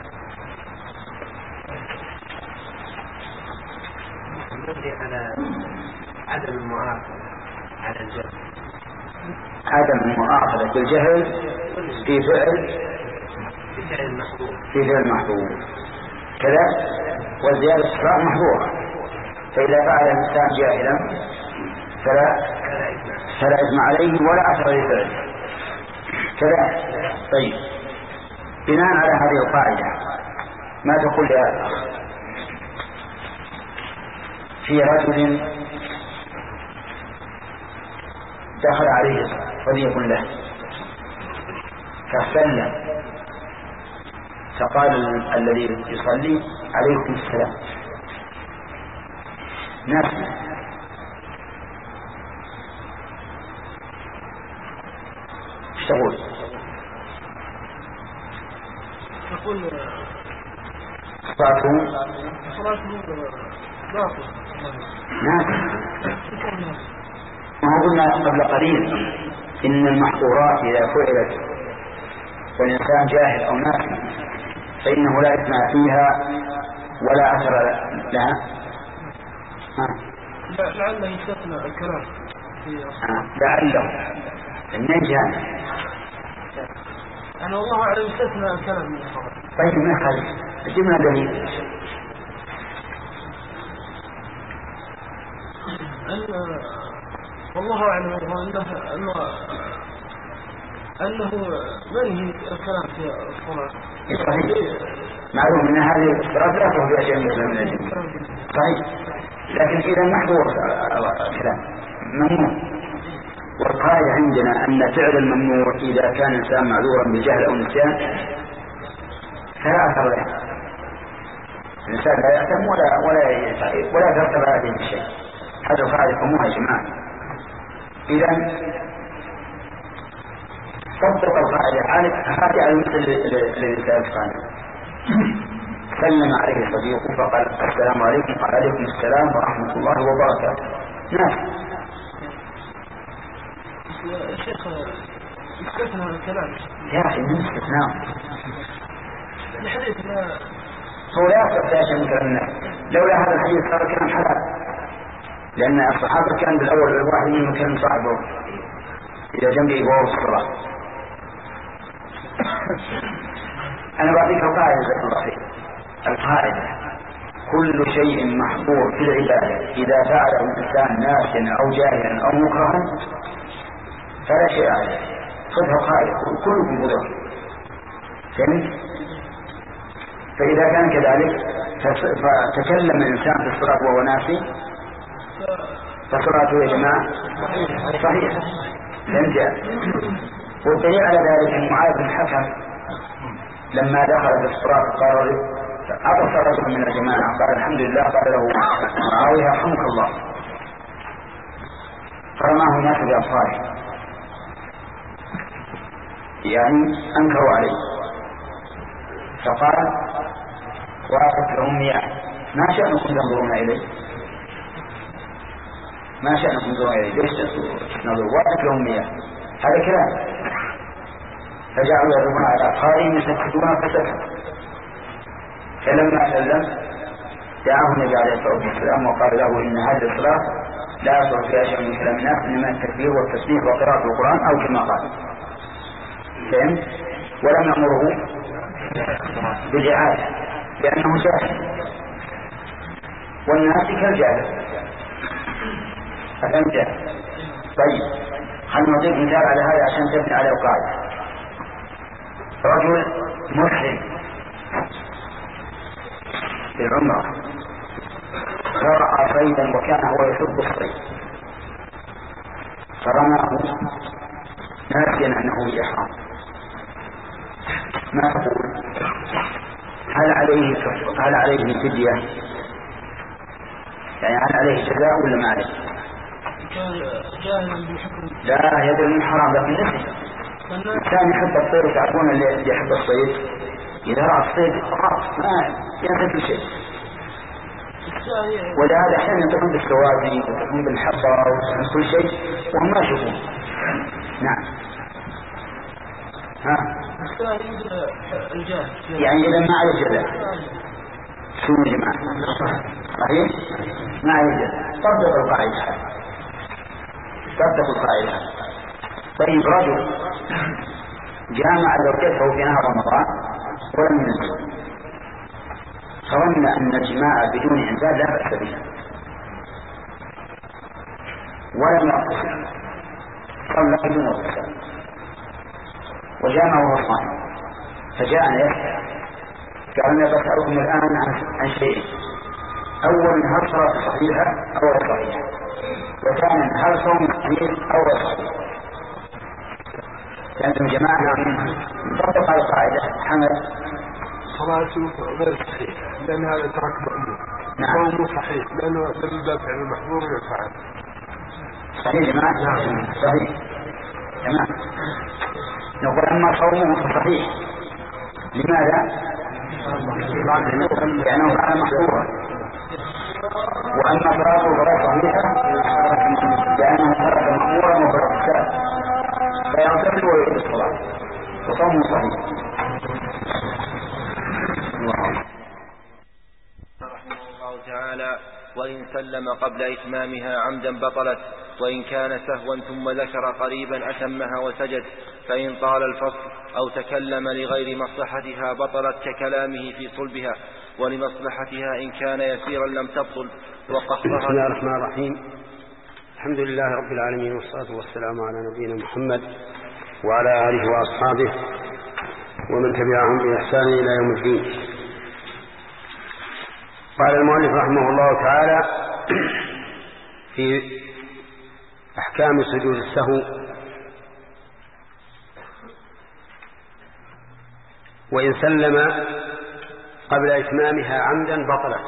مبني على عدم المؤاخذة على الجهل، عدم المؤاخذة بالجهل في فعل في فعل محظور في فعل محظور كذا، والزيادة الصلاة محظورة، فإذا فعل الإنسان جاهلا فلا فلا إثم عليه ولا أثر لفعله كذا. طيب بناء على هذه القاعدة ما تقول يا أخ في رجل دخل عليه صديق له فسلم فقال الذي يصلي عليكم السلام نفسه، تقول تقول صلاته صلاته باطل نعم. ما قلنا قبل قليل إن المحظورات إذا فعلت والإنسان جاهل أو ناسي فإنه لا إثم فيها ولا أثر لها. لعله يستثنى الكلام لعله من جهة أنا والله أعلم يستثنى الكلام من الخبر. طيب ما يخالف، جبنا دليل أن والله أعلم أنه أنه أنه منهي الكلام في الصلاة. صحيح، معلوم أن هذه الصلاة لا تهدي شيء من الجن. صحيح، لكن إذا محظور الكلام ممنوع. والقاعدة عندنا أن فعل الممنوع إذا كان إنسان معذورا بجهل أو نسيان فلا أثر له، الإنسان لا يأثم ولا ولا ولا ترتب هذه الشيء. هذا القاعدة فهموها يا جماعة. إذا طبق القاعدة هذه على المثل الذي سأذكره. سلم عليه صديقه فقال السلام عليكم، قال عليكم السلام ورحمة الله وبركاته. نعم الشيخ استثنى الكلام يا أخي من استثناء الحديث لا هو لا يستطيع شيء من كلام الناس. لولا هذا الحديث صار كلام حلال، لأن الصحابة كان بالأول الواحد منهم كان صاحبه إذا جنبه يبوظ الصلاة. أنا بعطيك القاعدة جزاك الله خير. القاعدة كل شيء محظور في العبادة إذا فعله الإنسان ناسيا أو جاهلا أو مكرها فلا شيء عليه. خذها قاعدة كلكم مضر. فهمت؟ فإذا كان كذلك فتكلم الإنسان في الصلاة وهو ناسي فصلاته يا جماعة صحيح. فهمت؟ والدليل على ذلك أن معاذ بن حكم لما دخل في الصلاة قال عطس رجل من الجماعة قال الحمد لله، قال له معاوية يرحمك الله، فرماه الناس بأبصاره يعني أنكروا عليه، فقال وقفت لهم يا ما شأنكم تنظرون إليه؟ ما شأنكم تنظرون إليه ليش تنظروا وقت لهم مياه هذا كلام. فجعلوا يضربون على أبصارهم يسكتون فسكتوا. فلما سلم دعاه النبي عليه الصلاة والسلام وقال له إن هذه الصلاة لا يصلح فيها شيء من كلام الناس إنما التكبير والتسبيح وقراءة القرآن أو كما قال. فهمت؟ ولم يأمره بدعاية لأنه جاهل والناس كالجاهل. أفهمت؟ طيب خلنا نضيف مثال على هذا عشان تبني على القاعدة. رجل محرم في العمرة رأى صيدا وكان هو يحب الصيد فرماه ناسيا أنه يحرم. ما تقول؟ هل عليه هل عليه فدية؟ يعني هل عليه جزاء ولا ما عليه؟ لا يدري من حرام لكن نسي. الإنسان يحب الصيد تعرفون اللي يحب الصيد إذا رأى الصيد خلاص ما ينسى كل شيء. ولهذا أحيانا يطلعون بالسوادي ويطلعون بالحصى ويطلعون كل شيء وهم ما يشوفون. نعم. ها يعني إذا ما عليه جزاء شو يا جماعة؟ صحيح؟ ما عليه جزاء. طبق القاعدة طبق القاعدة. طيب رجل جامع زوجته في نهار رمضان ولم ينزل فظن أن الجماع بدون إنزال لا بأس به ولم يغتسل صلى بدون اغتسال وجامع وهو صائم فجاءنا يسأل قال أنا بسألكم الآن عن شيء. أولا هل صلاة صحيحة أو غير صحيحة؟ وثانيا هل صوم صحيح أو غير صحيح؟ لأنتم جماعة نطبق على القاعدة. حمد صلاته غير صحيح لأن هذا ترك مأمور. نعم. صومه صحيح لأنه لم يدافع عن المحظور ويفعل. صحيح جماعة. نعم صحيح تمام. نقول أما صومه صحيح لماذا؟ لأنه فعل محظورا. وأما صلاته غير صحيحة لأنه ترك مأمورا وفرق السلام فيغتسل ويعيد الصلاة وصومه صحيح. رحمه الله تعالى وإن سلم قبل إتمامها عمدا بطلت وإن كان سهوا ثم ذكر قريبا أتمها وسجد فإن طال الفصل أو تكلم لغير مصلحتها بطلت ككلامه في صلبها ولمصلحتها إن كان يسيرا لم تبطل وقصرها. بسم الله الرحمن الرحيم. الحمد لله رب العالمين والصلاة والسلام على نبينا محمد وعلى آله وأصحابه ومن تبعهم بإحسان إلى يوم الدين. قال المؤلف رحمه الله تعالى في أحكام سجود السهو وإن سلم قبل إتمامها عمدا بطلت.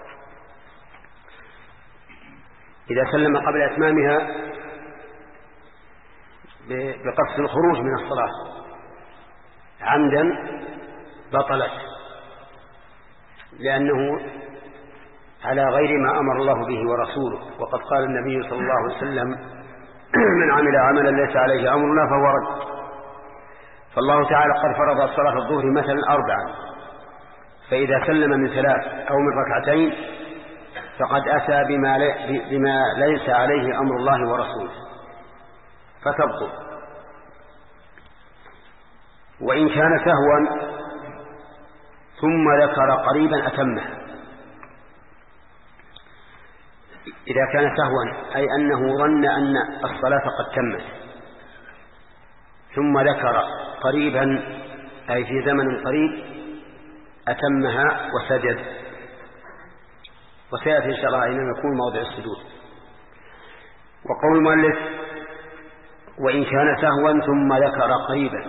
إذا سلم قبل إتمامها بقصد الخروج من الصلاة عمدا بطلت لأنه على غير ما أمر الله به ورسوله. وقد قال النبي صلى الله عليه وسلم من عمل عملا ليس عليه أمرنا فهو رد. فالله تعالى قد فرض صلاة الظهر مثلا أربعا فإذا سلم من ثلاث أو من ركعتين فقد أتى بما, لي بما ليس عليه أمر الله ورسوله فتبطل. وإن كان سهوا ثم ذكر قريبا أتمه. إذا كان سهوا أي أنه ظن أن الصلاة قد تمت ثم ذكر قريبا أي في زمن قريب أتمها وسجد. وسيأتي إن شاء الله أين يكون موضع السجود. وقول المؤلف وإن كان سهوا ثم ذكر قريبا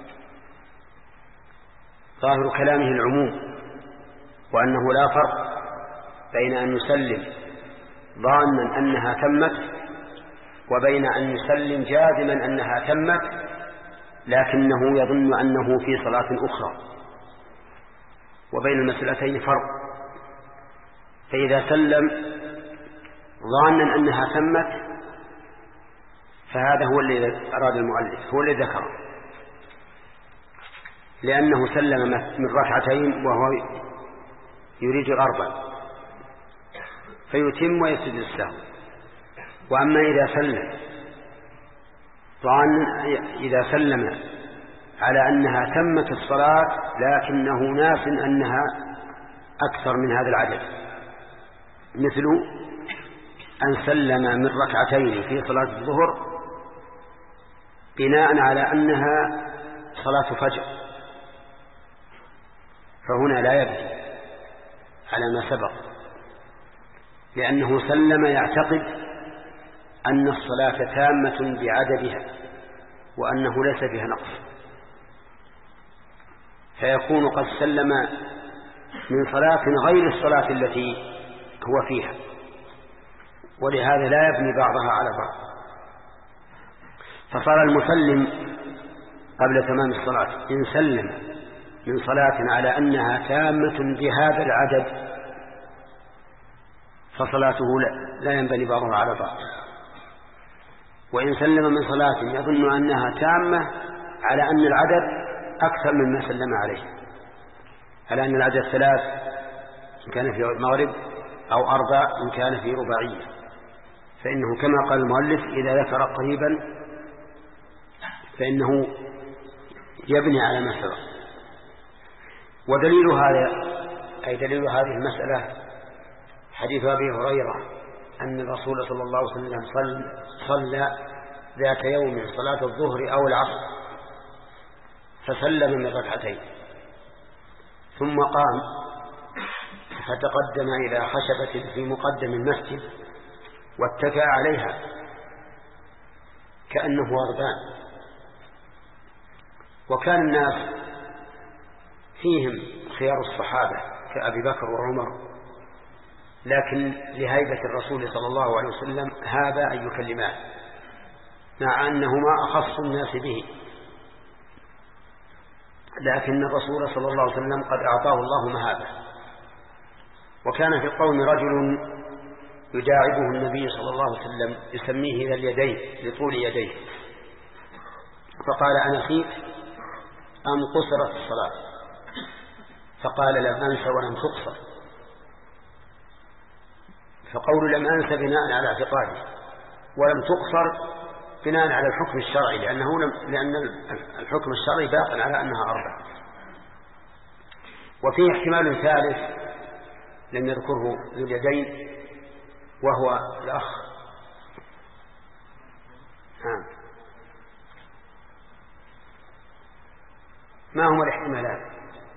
ظاهر كلامه العموم وأنه لا فرق بين أن يسلم ظانا أنها تمت وبين أن يسلم جازما أنها تمت لكنه يظن أنه في صلاة أخرى وبين المسألتين فرق. فإذا سلم ظانا أنها تمت، فهذا هو الذي أراد المؤلف، هو الذي ذكره، لأنه سلم من ركعتين وهو يريد الأربع فيتم ويسجد السهو. وأما إذا سلم ظانا إذا سلم على أنها تمت الصلاة لكنه ناس أنها أكثر من هذا العدد، مثل أن سلم من ركعتين في صلاة الظهر بناء على أنها صلاة فجر، فهنا لا يبني على ما سبق، لأنه سلم يعتقد أن الصلاة تامة بعددها وأنه ليس فيها نقص، فيكون قد سلم من صلاة غير الصلاة التي هو فيها، ولهذا لا يبني بعضها على بعض. فصار المسلم قبل تمام الصلاة إن سلم من صلاة على أنها تامة بهذا العدد فصلاته لا ينبني بعضها على بعض، وإن سلم من صلاة يظن أنها تامة على أن العدد أكثر مما سلم عليه، على أن العدد ثلاث إن كان في المغرب أو أربع إن كان في رباعية، فإنه كما قال المؤلف إذا ذكر قريبا فإنه يبني على ما سبق. ودليل هذا أي دليل هذه المسألة حديث أبي هريرة أن الرسول صلى الله عليه وسلم صلى, صلى ذات يوم صلاة الظهر أو العصر فسلم من ركعتين ثم قام فتقدم إلى خشبة في مقدم المسجد واتكأ عليها كأنه غضبان. وكان الناس فيهم خيار الصحابة كأبي بكر وعمر، لكن لهيبة الرسول صلى الله عليه وسلم هاب أن يكلماه مع أنهما أخص الناس به، لكن الرسول صلى الله عليه وسلم قد أعطاه الله مهابة. وكان في القوم رجل يداعبه النبي صلى الله عليه وسلم يسميه ذا اليدين لطول يديه، فقال أنا خيف أم قصرت الصلاة؟ فقال لم أنس ولم تقصر. فقول لم أنس بناء على اعتقاده ولم تقصر بناء على الحكم الشرعي، لأنه لم لأن الحكم الشرعي باق على أنها أربع. وفيه احتمال ثالث لم يذكره ذو اليدين وهو الأخ. نعم. ما هما الاحتمالات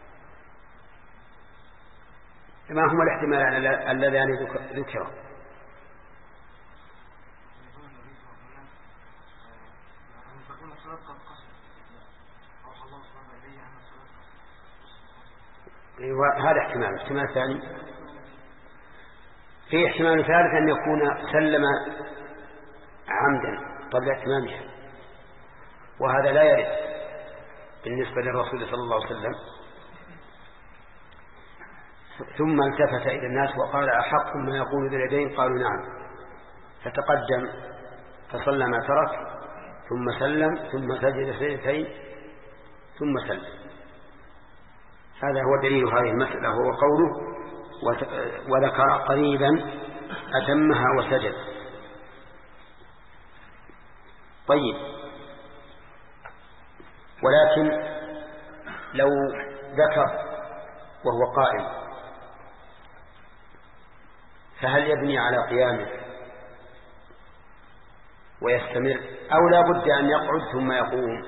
ما هما الاحتمالان اللذان ذكرا؟ هذا احتمال. احتمال ثاني في احتمال ثالث أن يكون سلم عمدا قبل اتمامها، وهذا لا يرد بالنسبة للرسول صلى الله عليه وسلم. ثم التفت إلى الناس وقال أحق ما يقول ذو اليدين؟ قالوا نعم. فتقدم فصلى ما ترك ثم سلم ثم سجد سجدتين ثم سلم. هذا هو دليل هذه المسألة، هو قوله وذكر قريبا أتمها وسجد. طيب، ولكن لو ذكر وهو قائم فهل يبني على قيامه ويستمر أو لا بد أن يقعد ثم يقوم؟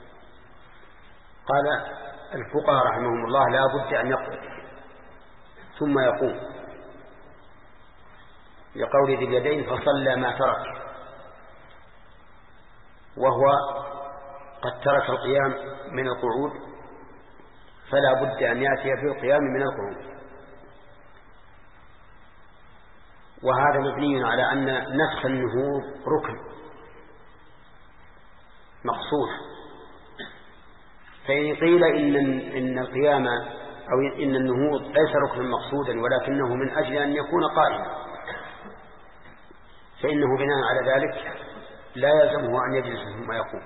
قال الفقهاء رحمهم الله لا بد أن يقعد ثم يقوم، لقول ذي اليدين فصلى ما ترك، وهو قد ترك القيام من القعود فلا بد أن يأتي في القيام من القعود. وهذا مبني على أن نفس النهوض ركن مقصود، فإن قيل إن, إن القيام أو إن النهوض ليس ركنا مقصودا ولكنه من أجل أن يكون قائما فإنه بناء على ذلك لا يلزمه أن يجلس ثم يقوم.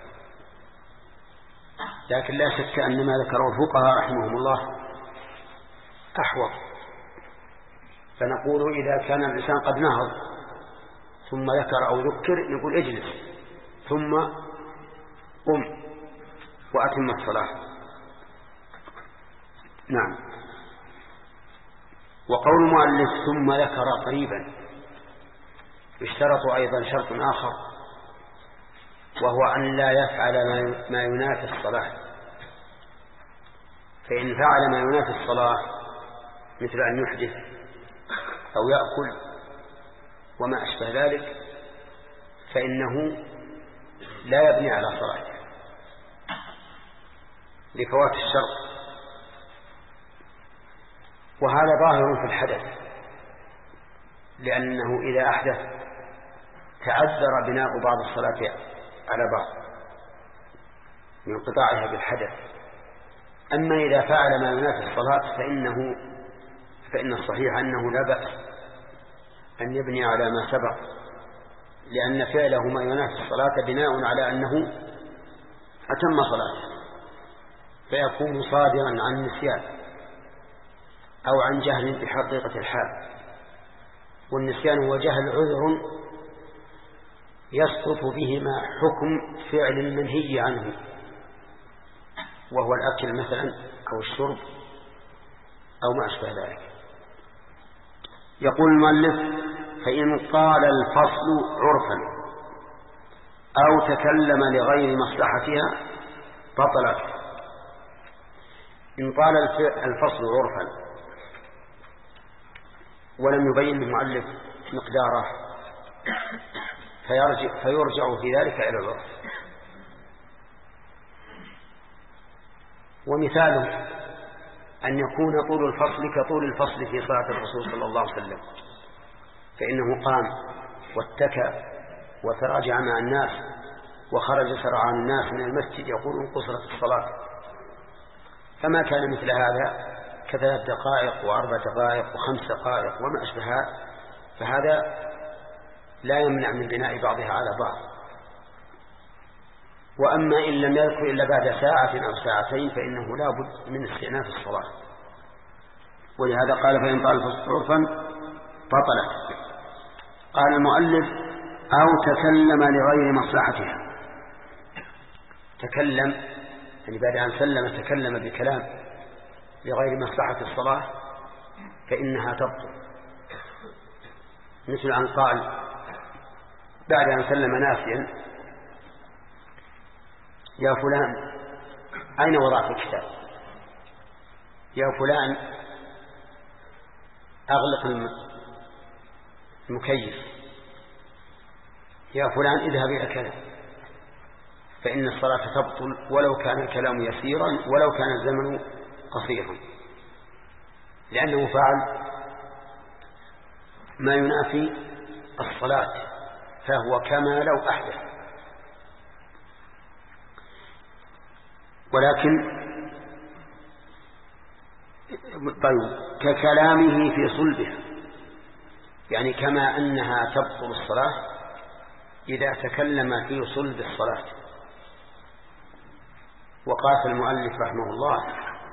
لكن لا شك أن ما ذكره الفقهاء رحمهم الله أحوط. فنقول إذا كان الإنسان قد نهض ثم ذكر أو ذكر نقول اجلس ثم قم وأتم الصلاة. نعم. وقول المؤلف ثم ذكر قريبا يشترط أيضا شرط آخر، وهو أن لا يفعل ما ينافي الصلاة. فإن فعل ما ينافي الصلاة مثل أن يحدث أو يأكل وما أشبه ذلك فإنه لا يبني على صلاته لفوات الشرط. وهذا ظاهر في الحدث، لأنه إذا أحدث تعذر بناء بعض الصلاة على بعض من انقطاعها بالحدث. أما إذا فعل ما ينافي الصلاة فإنه فإن الصحيح أنه لا بأس أن يبني على ما سبق، لأن فعله ما ينافي الصلاة بناء على أنه أتم صلاته، فيكون صادرا عن نسيان أو عن جهل بحقيقة الحال. والنسيان وجهل عذر يسقط بهما حكم فعل منهي عنه، وهو الأكل مثلا أو الشرب أو ما أشبه ذلك. يقول المؤلف فإن قال الفصل عرفا أو تكلم لغير مصلحتها بطلت. إن قال الفصل عرفا ولم يبين المؤلف مقداره فيرجع, فيرجع في ذلك إلى العرف. ومثاله أن يكون طول الفصل كطول الفصل في صلاة الرسول صلى الله عليه وسلم، فإنه قام واتكى وتراجع مع الناس وخرج سرعان الناس من المسجد يقولون قصرت الصلاة. فما كان مثل هذا كثلاث دقائق وأربع دقائق وخمس دقائق وما أشبهها فهذا لا يمنع من بناء بعضها على بعض. وأما إن لم يذكر إلا بعد ساعة أو ساعتين فإنه لا بد من استئناف الصلاة. ولهذا قال فإن طال الفصل عرفا بطلت. قال المؤلف أو تكلم لغير مصلحتها. تكلم يعني بعد أن سلم تكلم بكلام لغير مصلحة الصلاة فإنها تبطل، مثل أن قال بعد أن سلم ناسيا يا فلان أين وضعت الكتاب، يا فلان أغلق المكيف، يا فلان اذهب إلى كذا، فإن الصلاة تبطل ولو كان الكلام يسيرا ولو كان الزمن قصيرا، لأنه فعل ما ينافي الصلاة فهو كما لو أحدث. ولكن طيب ككلامه في صلبها، يعني كما أنها تبطل الصلاة إذا تكلم في صلب الصلاة. وقال المؤلف رحمه الله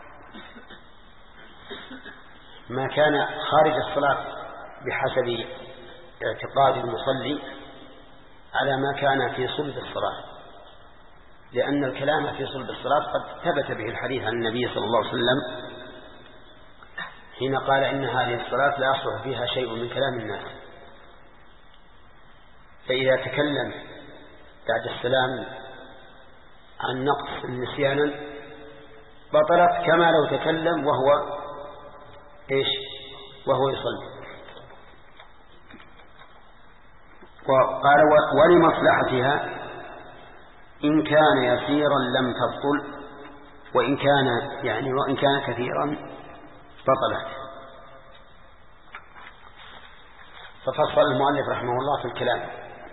ما كان خارج الصلاة بحسب اعتقاد المصلي على ما كان في صلب الصلاة، لأن الكلام في صلب الصلاة قد ثبت به الحديث عن النبي صلى الله عليه وسلم حين قال إن هذه الصلاة لا يصلح فيها شيء من كلام الناس. فإذا تكلم بعد السلام عن نقص نسيانا بطلت كما لو تكلم وهو إيش وهو يصلي. وقال ولمصلحتها إن كان يسيرا لم تبطل وإن كان يعني وإن كان كثيرا بطلت. ففصل المؤلف رحمه الله في الكلام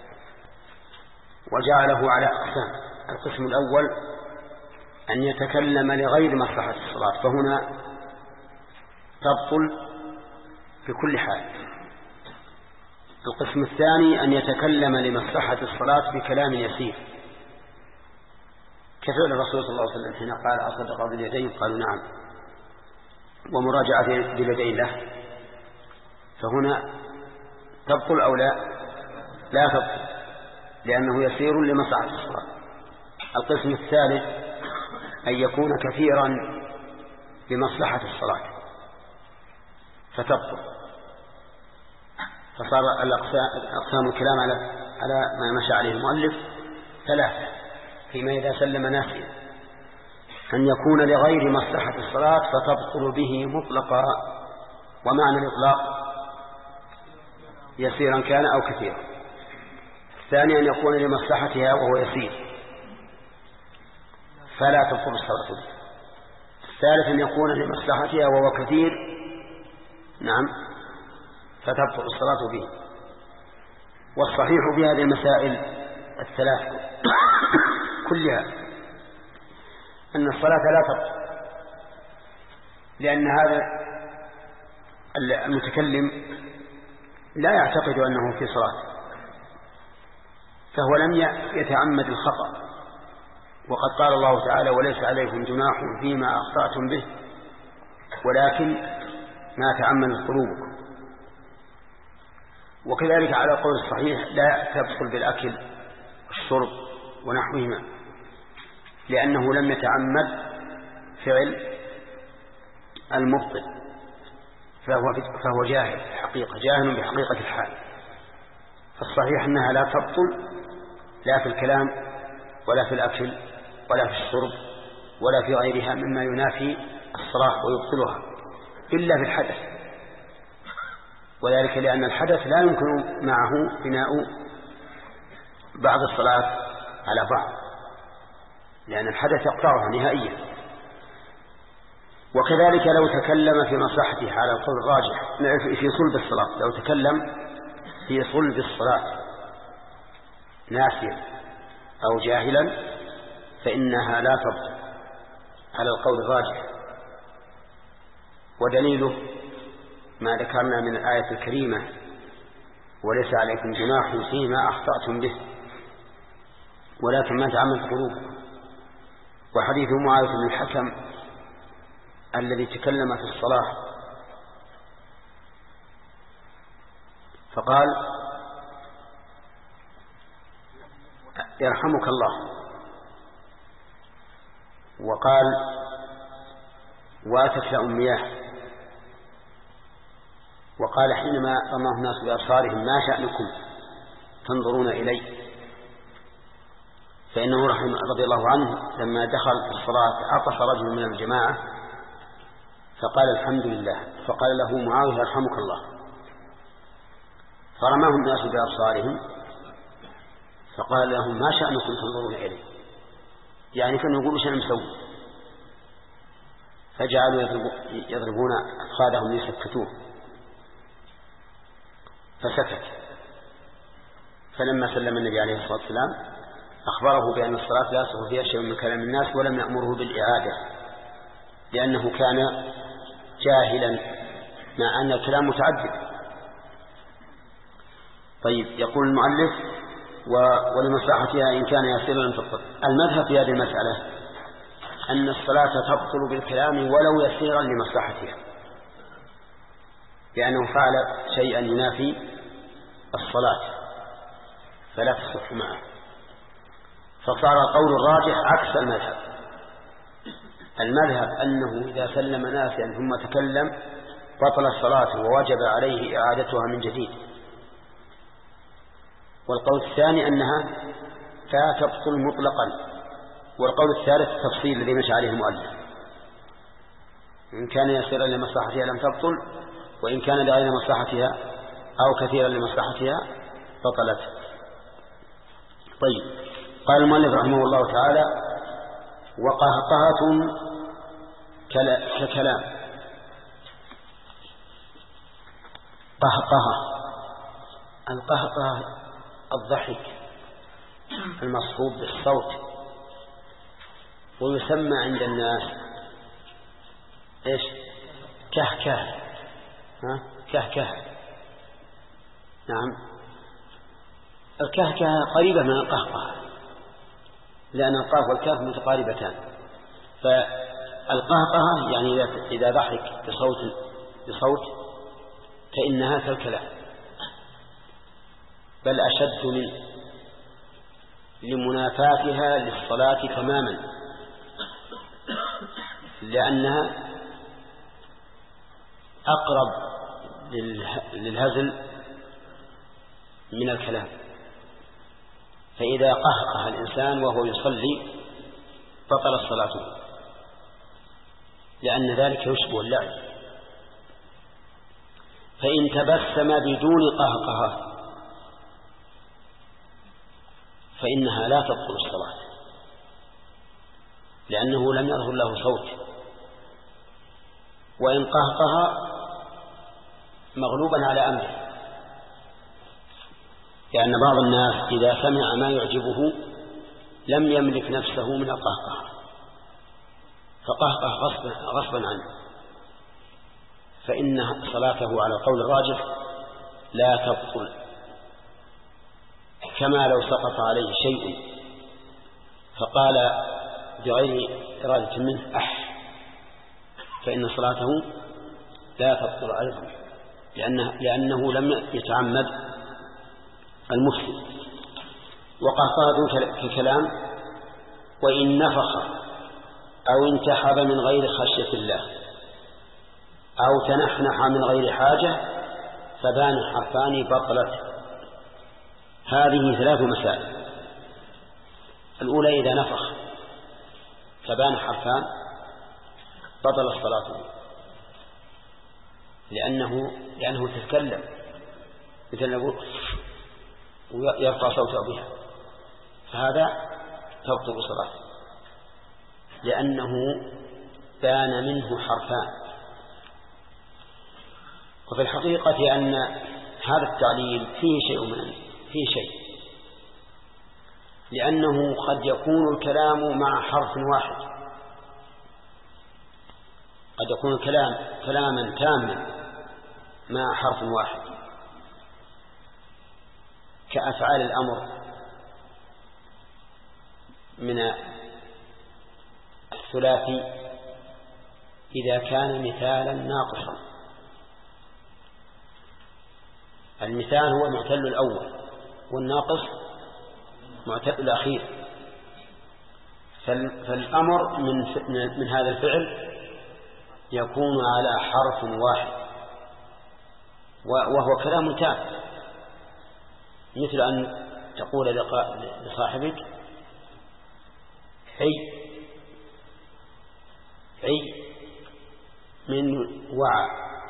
وجعله على أقسام. القسم الأول أن يتكلم لغير مصلحة الصلاة، فهنا تبطل بكل حال. القسم الثاني أن يتكلم لمصلحة الصلاة بكلام يسير كفعل الرسول صلى الله عليه وسلم حين قال أصدق باليدين قالوا نعم ومراجعة باليدين له، فهنا تبطل أو لا؟ لا تبطل لأنه يسير لمصلحة الصلاة. القسم الثالث أن يكون كثيرا لمصلحة الصلاة فتبطل. فصار الأقسام الكلام على على ما مشى عليه المؤلف ثلاثة فيما إذا سلم ناسيا: أن يكون لغير مصلحة الصلاة فتبطل به مطلقا. ومعنى الإطلاق يسيرا كان أو كثيرا. الثاني أن يكون لمصلحتها وهو يسير فلا تبطل الصلاة به. الثالث أن يكون لمصلحتها وهو كثير نعم فتبطل الصلاة به. والصحيح في هذه المسائل الثلاث كلها أن الصلاة لا تبطل، لأن هذا المتكلم لا يعتقد أنه في صلاة، فهو لم يتعمد الخطأ. وقد قال الله تعالى: وليس عليكم جناح فيما أخطأتم به ولكن ما تعمدت قلوبكم. وكذلك على القول الصحيح لا تدخل بالأكل والشرب ونحوهما، لأنه لم يتعمد فعل المبطل، فهو, فهو جاهل حقيقة جاهل بحقيقة الحال. فالصحيح أنها لا تبطل لا في الكلام ولا في الأكل ولا في الشرب ولا في غيرها مما ينافي الصلاة ويبطلها إلا في الحدث، وذلك لأن الحدث لا يمكن معه بناء بعض الصلاة على بعض، لأن الحدث يقطعها نهائيا. وكذلك لو تكلم في مصلحته على القول الراجح في صلب الصلاة، لو تكلم في صلب الصلاة ناسيا أو جاهلا فإنها لا تبطل على القول الراجح. ودليله ما ذكرنا من الآية الكريمة: وليس عليكم جناح فيما أخطأتم به ولكن ما تعمدت قلوبكم. وحديث معاوية بن الحكم الذي تكلم في الصلاة فقال: يرحمك الله، وقال: واتت مياه، وقال حينما رماه الناس بأبصارهم: ما شأنكم تنظرون إلي؟ فإنه رحمه رضي الله عنه لما دخل الصلاة عطس رجل من الجماعة فقال: الحمد لله. فقال له معاوية: يرحمك الله. فرماه الناس بأبصارهم فقال لهم: ما شأنكم تنظرون إلي؟ يعني كانوا يقولوا شأن مسوي. فجعلوا يضربون أفخاذهم ليسكتوه فسكت. فلما سلم النبي عليه الصلاة والسلام أخبره بأن الصلاة لا يصح فيها شيء من كلام الناس ولم يأمره بالإعادة، لأنه كان جاهلا مع أن الكلام متعدد. طيب، يقول المؤلف: ولمصلحتها إن كان يسيرا لم تبطل. المذهب في هذه المسألة أن الصلاة تبطل بالكلام ولو يسيرا لمصلحتها، لأنه فعل شيئا ينافي الصلاة فلا تصح معه. فصار القول الراجح عكس المذهب. المذهب أنه إذا سلم ناسيا ثم تكلم بطل الصلاة ووجب عليه إعادتها من جديد. والقول الثاني أنها لا تبطل مطلقا. والقول الثالث التفصيل الذي مشى عليه المؤلف: إن كان يسيرا لمصلحتها لم تبطل، وإن كان لغير مصلحتها أو كثيرا لمصلحتها بطلت. طيب، قال المؤلف رحمه الله تعالى: وقهقهة ككلام. قهقهة، القهقهة الضحك المصحوب بالصوت، ويسمى عند الناس ايش؟ كهكه. ها؟ كهكه. نعم، الكهكهة قريبة من القهقهة، لأن القاف والكاف متقاربتان. فالقهقهة يعني إذا ضحك بصوت بصوت فإنها كالكلام، بل أشد منه لمنافاتها للصلاة تماما، لأنها أقرب للهزل من الكلام. فإذا قهقه الإنسان وهو يصلي بطل صلاته، لأن ذلك يشبه اللعب. فإن تبسم بدون قهقهة فإنها لا تبطل الصلاة، لأنه لم يظهر له صوت. وإن قهقه مغلوبا على أمره، لأن بعض الناس إذا سمع ما يعجبه لم يملك نفسه من القهقه فقهقه غصبا, غصبا عنه، فإن صلاته على القول الراجح لا تبطل، كما لو سقط عليه شيء فقال بغير إرادة منه أح، فإن صلاته لا تبطل أيضا، لأنه, لأنه لم يتعمد المفسد. وقهقهة كالكلام. وإن نفخ أو انتحب من غير خشية الله أو تنحنح من غير حاجة فبان حرفان بطلت. هذه ثلاث مسائل. الأولى إذا نفخ فبان حرفان بطل الصلاة، لأنه لأنه تتكلم مثل نقول ويرفع صوته بها، فهذا تبطل صلاته لأنه بان منه حرفان. وفي الحقيقة أن هذا التعليل فيه شيء من فيه شيء، لأنه قد يكون الكلام مع حرف واحد، قد يكون الكلام كلاما تاما مع حرف واحد، كأفعال الأمر من الثلاثي إذا كان مثالا ناقصا. المثال هو المعتل الأول والناقص معتل الأخير. فالأمر من, من هذا الفعل يكون على حرف واحد وهو كلام تام، مثل أن تقول لصاحبك حي عي من وعى،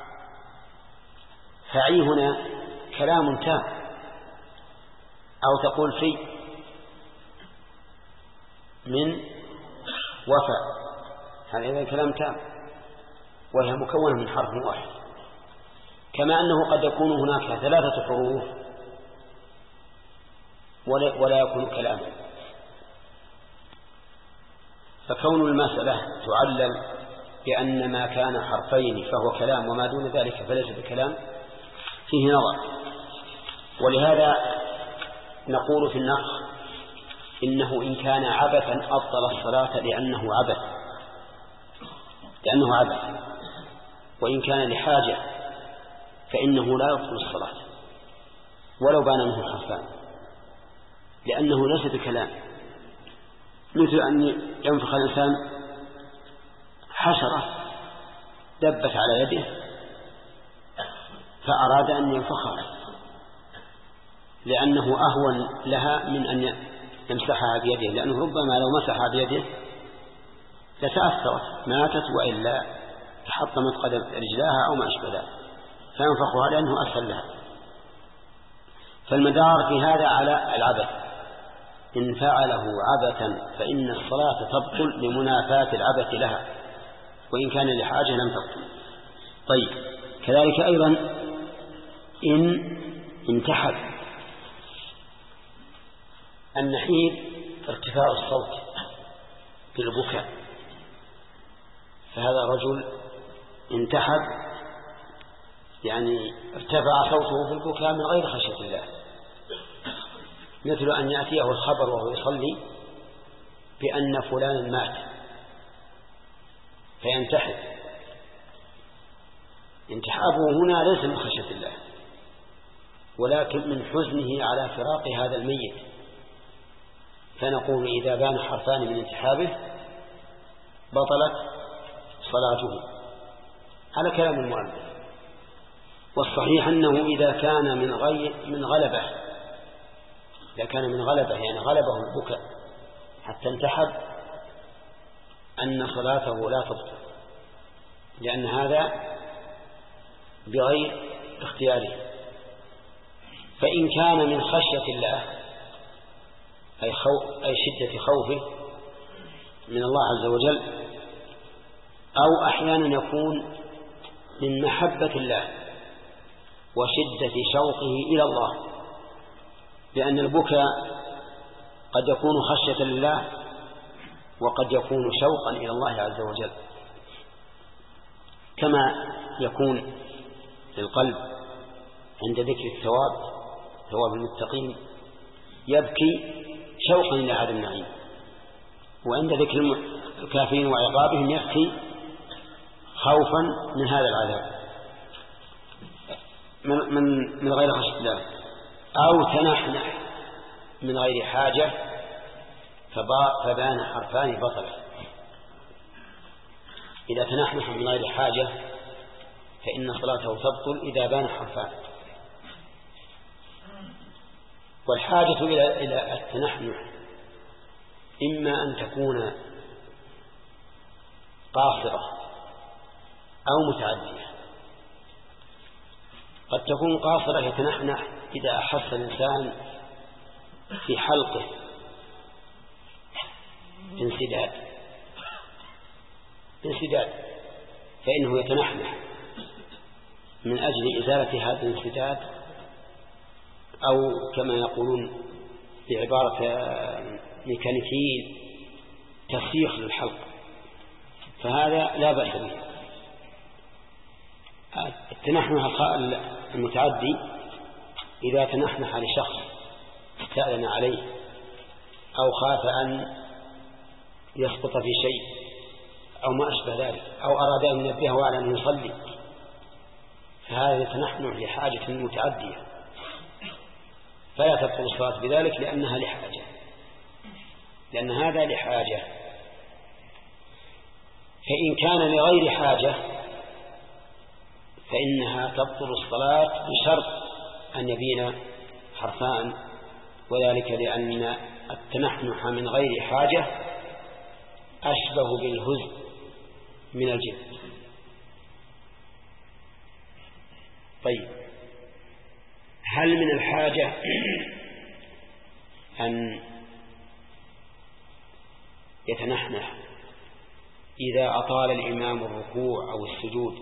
فعي هنا كلام تام. أو تقول في من وفى، هذا كلام تام وهي مكونة من حرف واحد. كما أنه قد يكون هناك ثلاثة حروف ولا, ولا يكون كلاما. فكون المسألة تعلل بأن ما كان حرفين فهو كلام وما دون ذلك فليس بكلام فيه نظر. ولهذا نقول في النقص إنه إن كان عبثا أبطل الصلاة لأنه عبث لأنه عبث وإن كان لحاجة فإنه لا يبطل الصلاة ولو بان منه حرفان، لأنه ليس بكلام. مثل أن ينفخ الإنسان حشرة دبت على يده فأراد أن ينفخها لأنه أهون لها من أن يمسحها بيده، لأنه ربما لو مسحها بيده لتأثرت ماتت وإلا تحطمت قدم رجلاها أو ما أشبه ذلك، فينفخها لأنه أسهل لها. فالمدار في هذا على العبث، إن فعله عبثا فإن الصلاة تبطل لمنافاة العبث لها، وإن كان لحاجة لم تبطل. طيب كذلك أيضا إن انتحب. النحيب ارتفاع الصوت بالبكاء، فهذا رجل انتحب يعني ارتفع صوته بالبكاء من غير خشية الله، مثل أن يأتيه الخبر وهو يصلي بأن فلان مات فينتحب. انتحابه هنا ليس من خشية الله ولكن من حزنه على فراق هذا الميت، فنقول إذا بان حرفان من انتحابه بطلت صلاته على كلام المؤلف. والصحيح أنه إذا كان من غير من غلبة إذا كان من غلبة يعني غلبه البكاء حتى انتحب أن صلاته لا تبطل، لأن هذا بغير اختياره. فإن كان من خشية الله أي, خو... أي شدة خوفه من الله عز وجل، أو أحيانا يكون من محبة الله وشدة شوقه إلى الله، لأن البكاء قد يكون خشية لله وقد يكون شوقا إلى الله عز وجل، كما يكون للقلب عند ذكر الثواب ثواب المتقين يبكي شوقا إلى هذا النعيم، وعند ذكر الكافرين وعقابهم يبكي خوفا من هذا العذاب من, من, من غير خشية الله، أو تنحنح من غير حاجة فبان حرفان بطل. إذا تنحنح من غير حاجة فإن صلاته تبطل إذا بان حرفان. والحاجة إلى إلى التنحنح إما أن تكون قاصرة أو متعدية. قد تكون قاصرة يتنحنح إذا أحس الإنسان في حلقه انسداد انسداد فإنه يتنحنح من أجل إزالة هذا الانسداد، أو كما يقولون بعبارة ميكانيكيين تسييخ للحلق، فهذا لا بأس به. التنحنح المتعدي إذا تنحنح لشخص استأذن عليه أو خاف أن يسقط في شيء أو ما أشبه ذلك، أو أراد أن ينبهه على أن يصلي، فهذا يتنحنح لحاجة متعدية فلا تبطل الصلاة بذلك لأنها لحاجة لأن هذا لحاجة. فإن كان لغير حاجة فإنها تبطل الصلاة بشرط أن يبين حرفان، وذلك لأن التنحنح من غير حاجة أشبه بالهزء من الجد. طيب، هل من الحاجة أن يتنحنح إذا أطال الإمام الركوع أو السجود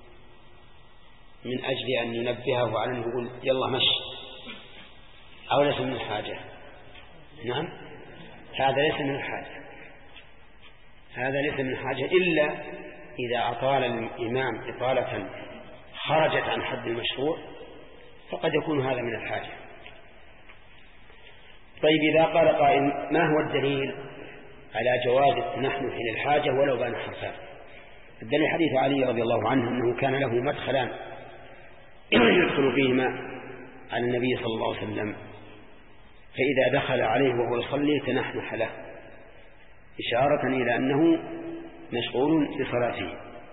من أجل أن ينبهه على أنه يقول يلا مشي، أو ليس من الحاجة؟ نعم، هذا ليس من الحاجة هذا ليس من الحاجة إلا إذا أطال الإمام إطالة خرجت عن حد المشروع فقد يكون هذا من الحاجة. طيب، إذا قال قائل ما هو الدليل على جواز التنحنح للحاجة ولو بان حرفان؟ الدليل حديث علي رضي الله عنه أنه كان له مدخلان يدخل فيهما على النبي صلى الله عليه وسلم، فإذا دخل عليه وهو يصلي تنحنح له إشارة إلى أنه مشغول بصلاته.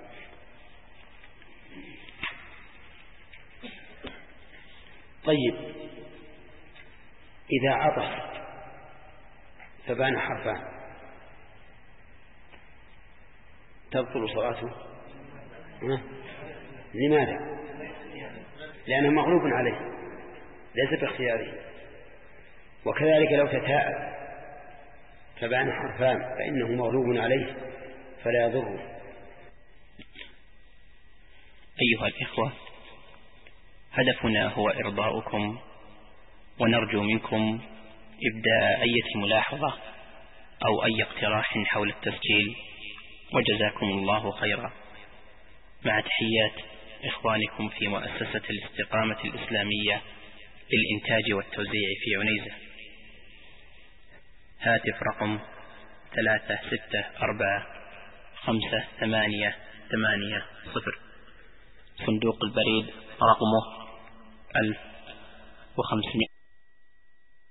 طيب، إذا عطس فبان حرفان تبطل صلاته؟ لماذا؟ لأنه مغلوب عليه ليس باختياره. وكذلك لو تتاءب فبان حرفان فإنه مغلوب عليه فلا يضره. أيها الإخوة، هدفنا هو إرضاؤكم، ونرجو منكم إبداء أي ملاحظة أو أي اقتراح حول التسجيل، وجزاكم الله خيرا. مع تحيات إخوانكم في مؤسسة الاستقامة الإسلامية للإنتاج والتوزيع في عنيزة. هاتف رقم ثلاثة ستة أربعة خمسة ثمانية ثمانية صفر. صندوق البريد رقمه ألف وخمسمائة.